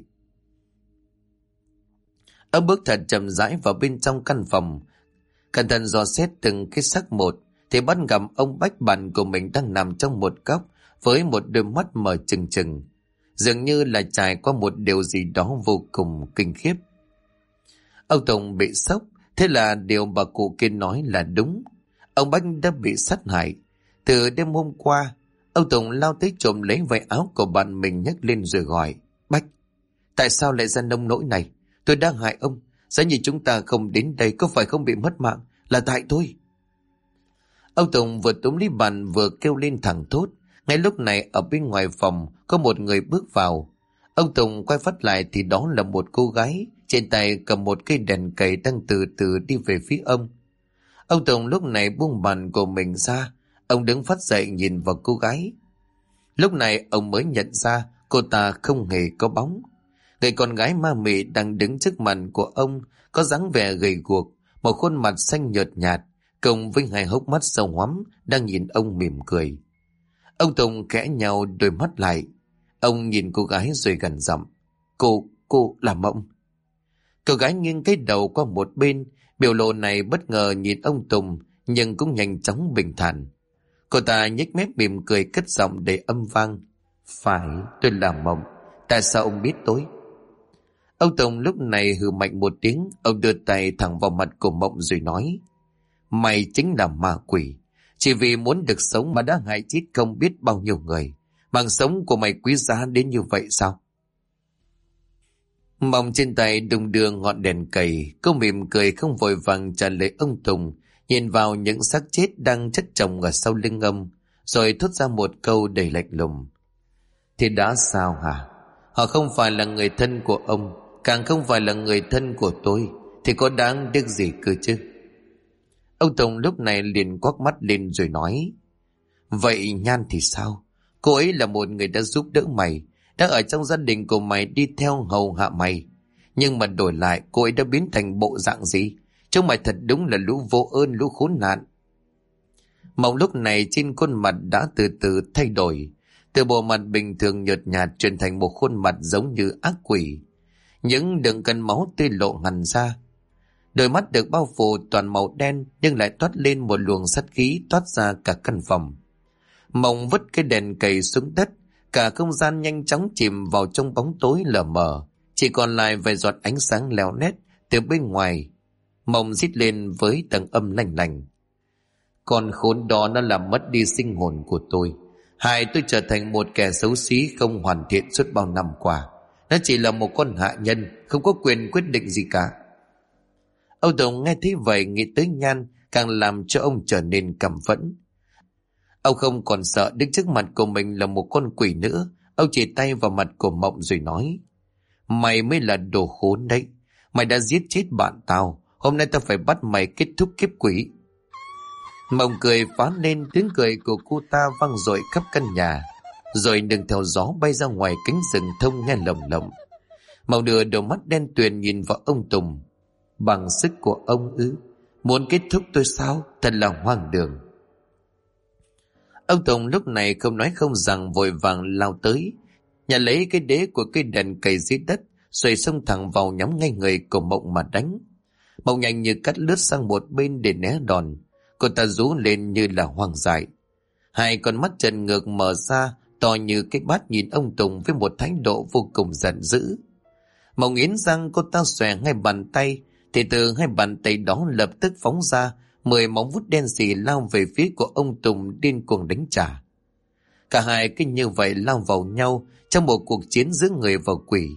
[SPEAKER 1] Ông bước thật chậm rãi vào bên trong căn phòng, cẩn thận dò xét từng cái xác một, thì bắt gặp ông Bách bạn của mình đang nằm trong một góc với một đôi mắt mở trừng trừng, dường như là trải qua một điều gì đó vô cùng kinh khiếp. Ông Tùng bị sốc, thế là điều bà cụ kia nói là đúng. Ông Bách đã bị sát hại. Từ đêm hôm qua, ông Tùng lao tới trộm lấy váy áo của bạn mình nhấc lên rồi gọi: Bách, tại sao lại ra nông nỗi này? Tôi đang hại ông. Giá như chúng ta không đến đây có phải không bị mất mạng, là tại tôi. Ông Tùng vừa túm lấy bàn vừa kêu lên thẳng thốt. Ngay lúc này ở bên ngoài phòng có một người bước vào. Ông Tùng quay phát lại thì đó là một cô gái, trên tay cầm một cây đèn cầy đang từ từ đi về phía ông. Ông Tùng lúc này buông bàn của mình ra, ông đứng phát dậy nhìn vào cô gái. Lúc này ông mới nhận ra cô ta không hề có bóng. Người con gái ma mị đang đứng trước mặt của ông có dáng vẻ gầy guộc, một khuôn mặt xanh nhợt nhạt, cùng với hai hốc mắt sâu hoắm đang nhìn ông mỉm cười. Ông Tùng khẽ nhào đôi mắt lại. Ông nhìn cô gái rồi gằn giọng: Cô là Mộng. Cô gái nghiêng cái đầu qua một bên, biểu lộ này bất ngờ nhìn ông Tùng nhưng cũng nhanh chóng bình thản. Cô ta nhếch mép mỉm cười cất giọng đầy âm vang: Phải, tôi là Mộng. Tại sao ông biết tôi? Ông Tùng lúc này hừ mạnh một tiếng. Ông đưa tay thẳng vào mặt của Mộng rồi nói: Mày chính là ma quỷ. Chỉ vì muốn được sống mà đã hại chết không biết bao nhiêu người. Mạng sống của mày quý giá đến như vậy sao? Mộng trên tay đung đưa ngọn đèn cầy. Cô mỉm cười không vội vàng trả lời ông Tùng, nhìn vào những xác chết đang chất chồng ở sau lưng ông, rồi thốt ra một câu đầy lạnh lùng: Thì đã sao hả? Họ không phải là người thân của ông, càng không phải là người thân của tôi, thì có đáng tiếc gì cơ chứ? Ông Tùng lúc này liền quắc mắt lên rồi nói: Vậy Nhan thì sao? Cô ấy là một người đã giúp đỡ mày, đã ở trong gia đình của mày đi theo hầu hạ mày. Nhưng mà đổi lại cô ấy đã biến thành bộ dạng gì? Trông mày thật đúng là lũ vô ơn, lũ khốn nạn. Mộng lúc này trên khuôn mặt đã từ từ thay đổi, từ bộ mặt bình thường nhợt nhạt chuyển thành một khuôn mặt giống như ác quỷ. Những đường cân máu tươi lộ hằn ra. Đôi mắt được bao phủ toàn màu đen nhưng lại toát lên một luồng sát khí toát ra cả căn phòng. Mộng vứt cái đèn cầy xuống đất, cả không gian nhanh chóng chìm vào trong bóng tối lờ mờ, chỉ còn lại vài giọt ánh sáng leo lét từ bên ngoài. Mộng rít lên với tầng âm lạnh lạnh: Con khốn đó nó làm mất đi sinh hồn của tôi, hại tôi trở thành một kẻ xấu xí không hoàn thiện suốt bao năm qua. Nó chỉ là một con hạ nhân, không có quyền quyết định gì cả. Ông Tùng nghe thấy vậy nghĩ tới Nhan càng làm cho ông trở nên căm phẫn. Ông không còn sợ đứng trước mặt của mình là một con quỷ nữa. Ông chỉ tay vào mặt của Mộng rồi nói: Mày mới là đồ khốn đấy. Mày đã giết chết bạn tao, hôm nay tao phải bắt mày kết thúc kiếp quỷ. Mộng cười phá lên, tiếng cười của cô ta vang dội khắp căn nhà, rồi đừng theo gió bay ra ngoài cánh rừng thông nghe lồng lộng. Mộng đưa đôi mắt đen tuyền nhìn vào ông Tùng: Bằng sức của ông ư? Muốn kết thúc tôi sao? Thật là hoang đường. Ông Tùng lúc này không nói không rằng vội vàng lao tới, nhà lấy cái đế của cây đèn cầy dưới đất, rồi xông thẳng vào nhắm ngay người của Mộng mà đánh. Mộng nhanh như cắt lướt sang một bên để né đòn. Cô ta rú lên như là hoang dại. Hai con mắt trần ngược mở ra, to như cái bát, nhìn ông Tùng với một thái độ vô cùng giận dữ. Mộng nghiến răng, cô ta xòe hai bàn tay, thì từ hai bàn tay đó lập tức phóng ra 10 móng vuốt đen sì lao về phía của ông Tùng, điên cuồng đánh trả. Cả hai cứ như vậy lao vào nhau trong một cuộc chiến giữa người và quỷ.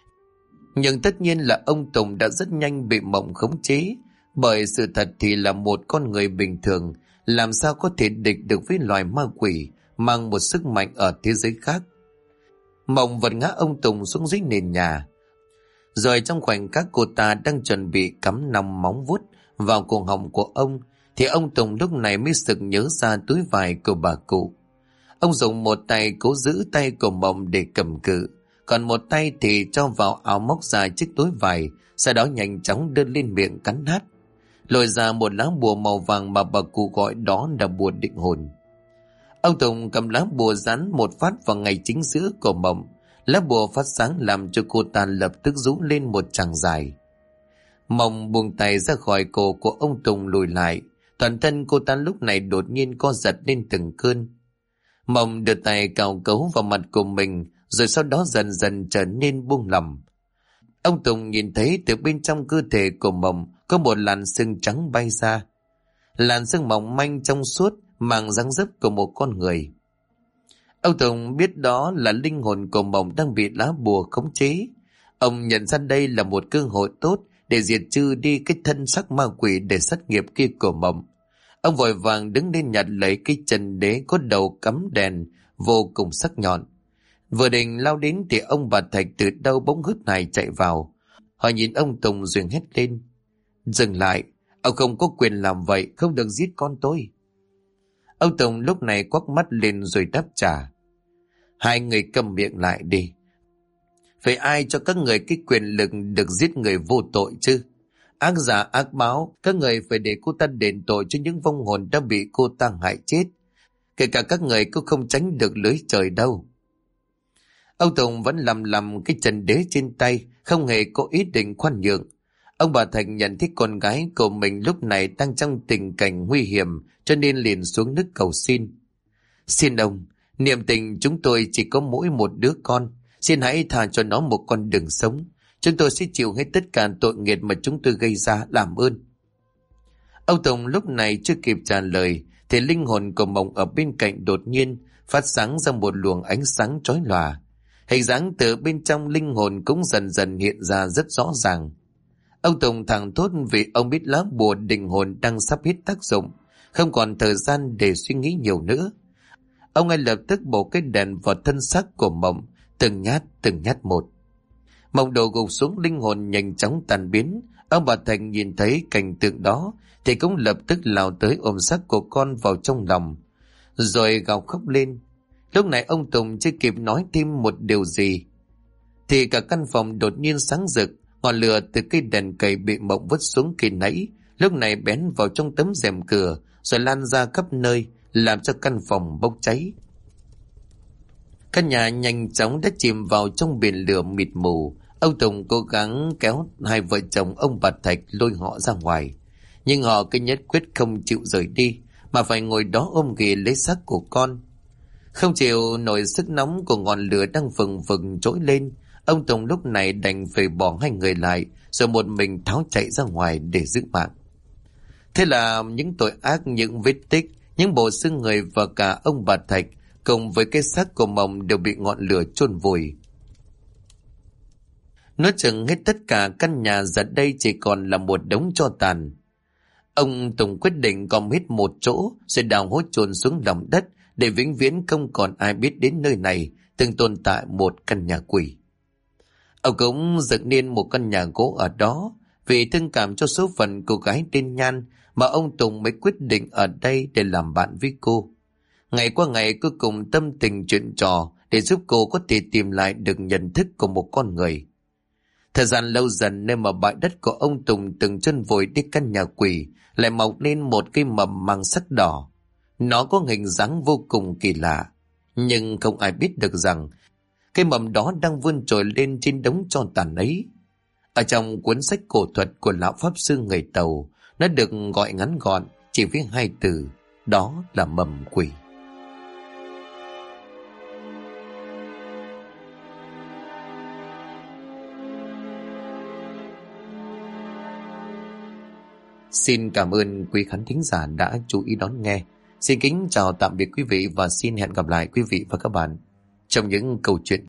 [SPEAKER 1] Nhưng tất nhiên là ông Tùng đã rất nhanh bị Mộng khống chế, bởi sự thật thì là một con người bình thường làm sao có thể địch được với loài ma quỷ mang một sức mạnh ở thế giới khác. Mộng vật ngã ông Tùng xuống dưới nền nhà. Rồi trong khoảnh khắc cô ta đang chuẩn bị cắm 5 móng vuốt vào cổ họng của ông, thì ông Tùng lúc này mới sực nhớ ra túi vải của bà cụ. Ông dùng một tay cố giữ tay của Mộng để cầm cự, còn một tay thì cho vào áo móc ra chiếc túi vải, sau đó nhanh chóng đưa lên miệng cắn nát, lôi ra một lá bùa màu vàng mà bà cụ gọi đó là bùa định hồn. Ông Tùng cầm lá bùa dán một phát vào ngay chính giữa của Mộng. Lá bùa phát sáng làm cho cô ta lập tức rú lên một tràng dài. Mộng buông tay ra khỏi cổ của ông Tùng lùi lại. Toàn thân cô ta lúc này đột nhiên co giật lên từng cơn. Mộng đưa tay cào cấu vào mặt của mình, rồi sau đó dần dần trở nên buông lỏng. Ông Tùng nhìn thấy từ bên trong cơ thể của Mộng có một làn sương trắng bay ra. Làn sương mỏng manh trong suốt, mang dáng dấp của một con người. Ông Tùng biết đó là linh hồn của Mộng đang bị lá bùa khống chế. Ông nhận ra đây là một cơ hội tốt để diệt trừ đi cái thân sắc ma quỷ để sát nghiệp kia của Mộng. Ông vội vàng đứng lên nhặt lấy cái chân đế có đầu cắm đèn vô cùng sắc nhọn. Vừa định lao đến thì ông bà Thạch từ đâu bỗng hớt hải chạy vào. Họ nhìn ông Tùng rồi hét lên: "Dừng lại, ông không có quyền làm vậy, không được giết con tôi." Ông Tùng lúc này quắc mắt lên rồi đáp trả: "Hai người câm miệng lại đi. Phải ai cho các người cái quyền lực được giết người vô tội chứ? Ác giả ác báo, các người phải để cô ta đền tội cho những vong hồn đã bị cô ta hại chết. Kể cả các người cũng không tránh được lưới trời đâu." Ông Tùng vẫn lầm cái chân đế trên tay, không hề có ý định khoan nhượng. Ông bà Thành nhận thấy con gái của mình lúc này đang trong tình cảnh nguy hiểm, cho nên liền xuống nước cầu xin: "Xin ông, niệm tình chúng tôi chỉ có mỗi một đứa con, xin hãy tha cho nó một con đường sống. Chúng tôi sẽ chịu hết tất cả tội nghiệp mà chúng tôi gây ra, làm ơn." Ông Tùng lúc này chưa kịp trả lời thì linh hồn của Mộng ở bên cạnh đột nhiên phát sáng ra một luồng ánh sáng chói lòa. Hình dáng từ bên trong linh hồn cũng dần dần hiện ra rất rõ ràng. Ông Tùng thẳng thốt vì ông biết lá bùa định hồn đang sắp hết tác dụng, không còn thời gian để suy nghĩ nhiều nữa. Ông ngay lập tức bổ cái đèn vào thân xác của Mộng, từng nhát một. Mộng đổ gục xuống, linh hồn nhanh chóng tan biến. Ông bà Thành nhìn thấy cảnh tượng đó thì cũng lập tức lao tới ôm xác của con vào trong lòng, rồi gào khóc lên. Lúc này ông Tùng chưa kịp nói thêm một điều gì thì cả căn phòng đột nhiên sáng rực. Ngọn lửa từ cây đèn cầy bị Mộng vứt xuống khi nãy lúc này bén vào trong tấm rèm cửa, rồi lan ra khắp nơi, làm cho căn phòng bốc cháy. Căn nhà nhanh chóng đã chìm vào trong biển lửa mịt mù. Ông Tùng cố gắng kéo hai vợ chồng ông bà Thạch lôi họ ra ngoài, nhưng họ cứ nhất quyết không chịu rời đi, mà phải ngồi đó ôm ghì lấy xác của con. Không chịu nổi sức nóng của ngọn lửa đang phừng phừng trỗi lên, ông Tùng lúc này đành phải bỏ hai người lại, rồi một mình tháo chạy ra ngoài để giữ mạng. Thế là những tội ác, những vết tích, những bộ xương người và cả ông bà Thạch cùng với cái xác của Mộng đều bị ngọn lửa chôn vùi. Nói chừng hết tất cả, căn nhà giờ đây chỉ còn là một đống tro tàn. Ông Tùng quyết định gom hết một chỗ rồi đào hố chôn xuống lòng đất để vĩnh viễn không còn ai biết đến nơi này từng tồn tại một căn nhà quỷ. Ông cũng dựng nên một căn nhà gỗ ở đó. Vì thương cảm cho số phận cô gái tên Nhan mà ông Tùng mới quyết định ở đây để làm bạn với cô. Ngày qua ngày cuối cùng tâm tình chuyện trò để giúp cô có thể tìm lại được nhận thức của một con người. Thời gian lâu dần, nơi mà bãi đất của ông Tùng từng chân vùi đi căn nhà quỷ lại mọc lên một cây mầm mang sắc đỏ. Nó có hình dáng vô cùng kỳ lạ, nhưng không ai biết được rằng Cái mầm đó đang vươn trồi lên trên đống tro tàn ấy. Ở trong cuốn sách cổ thuật của lão pháp sư người Tàu, nó được gọi ngắn gọn chỉ với 2 từ, đó là mầm quỷ. Xin cảm ơn quý khán thính giả đã chú ý đón nghe. Xin kính chào tạm biệt quý vị và xin hẹn gặp lại quý vị và các bạn trong những câu chuyện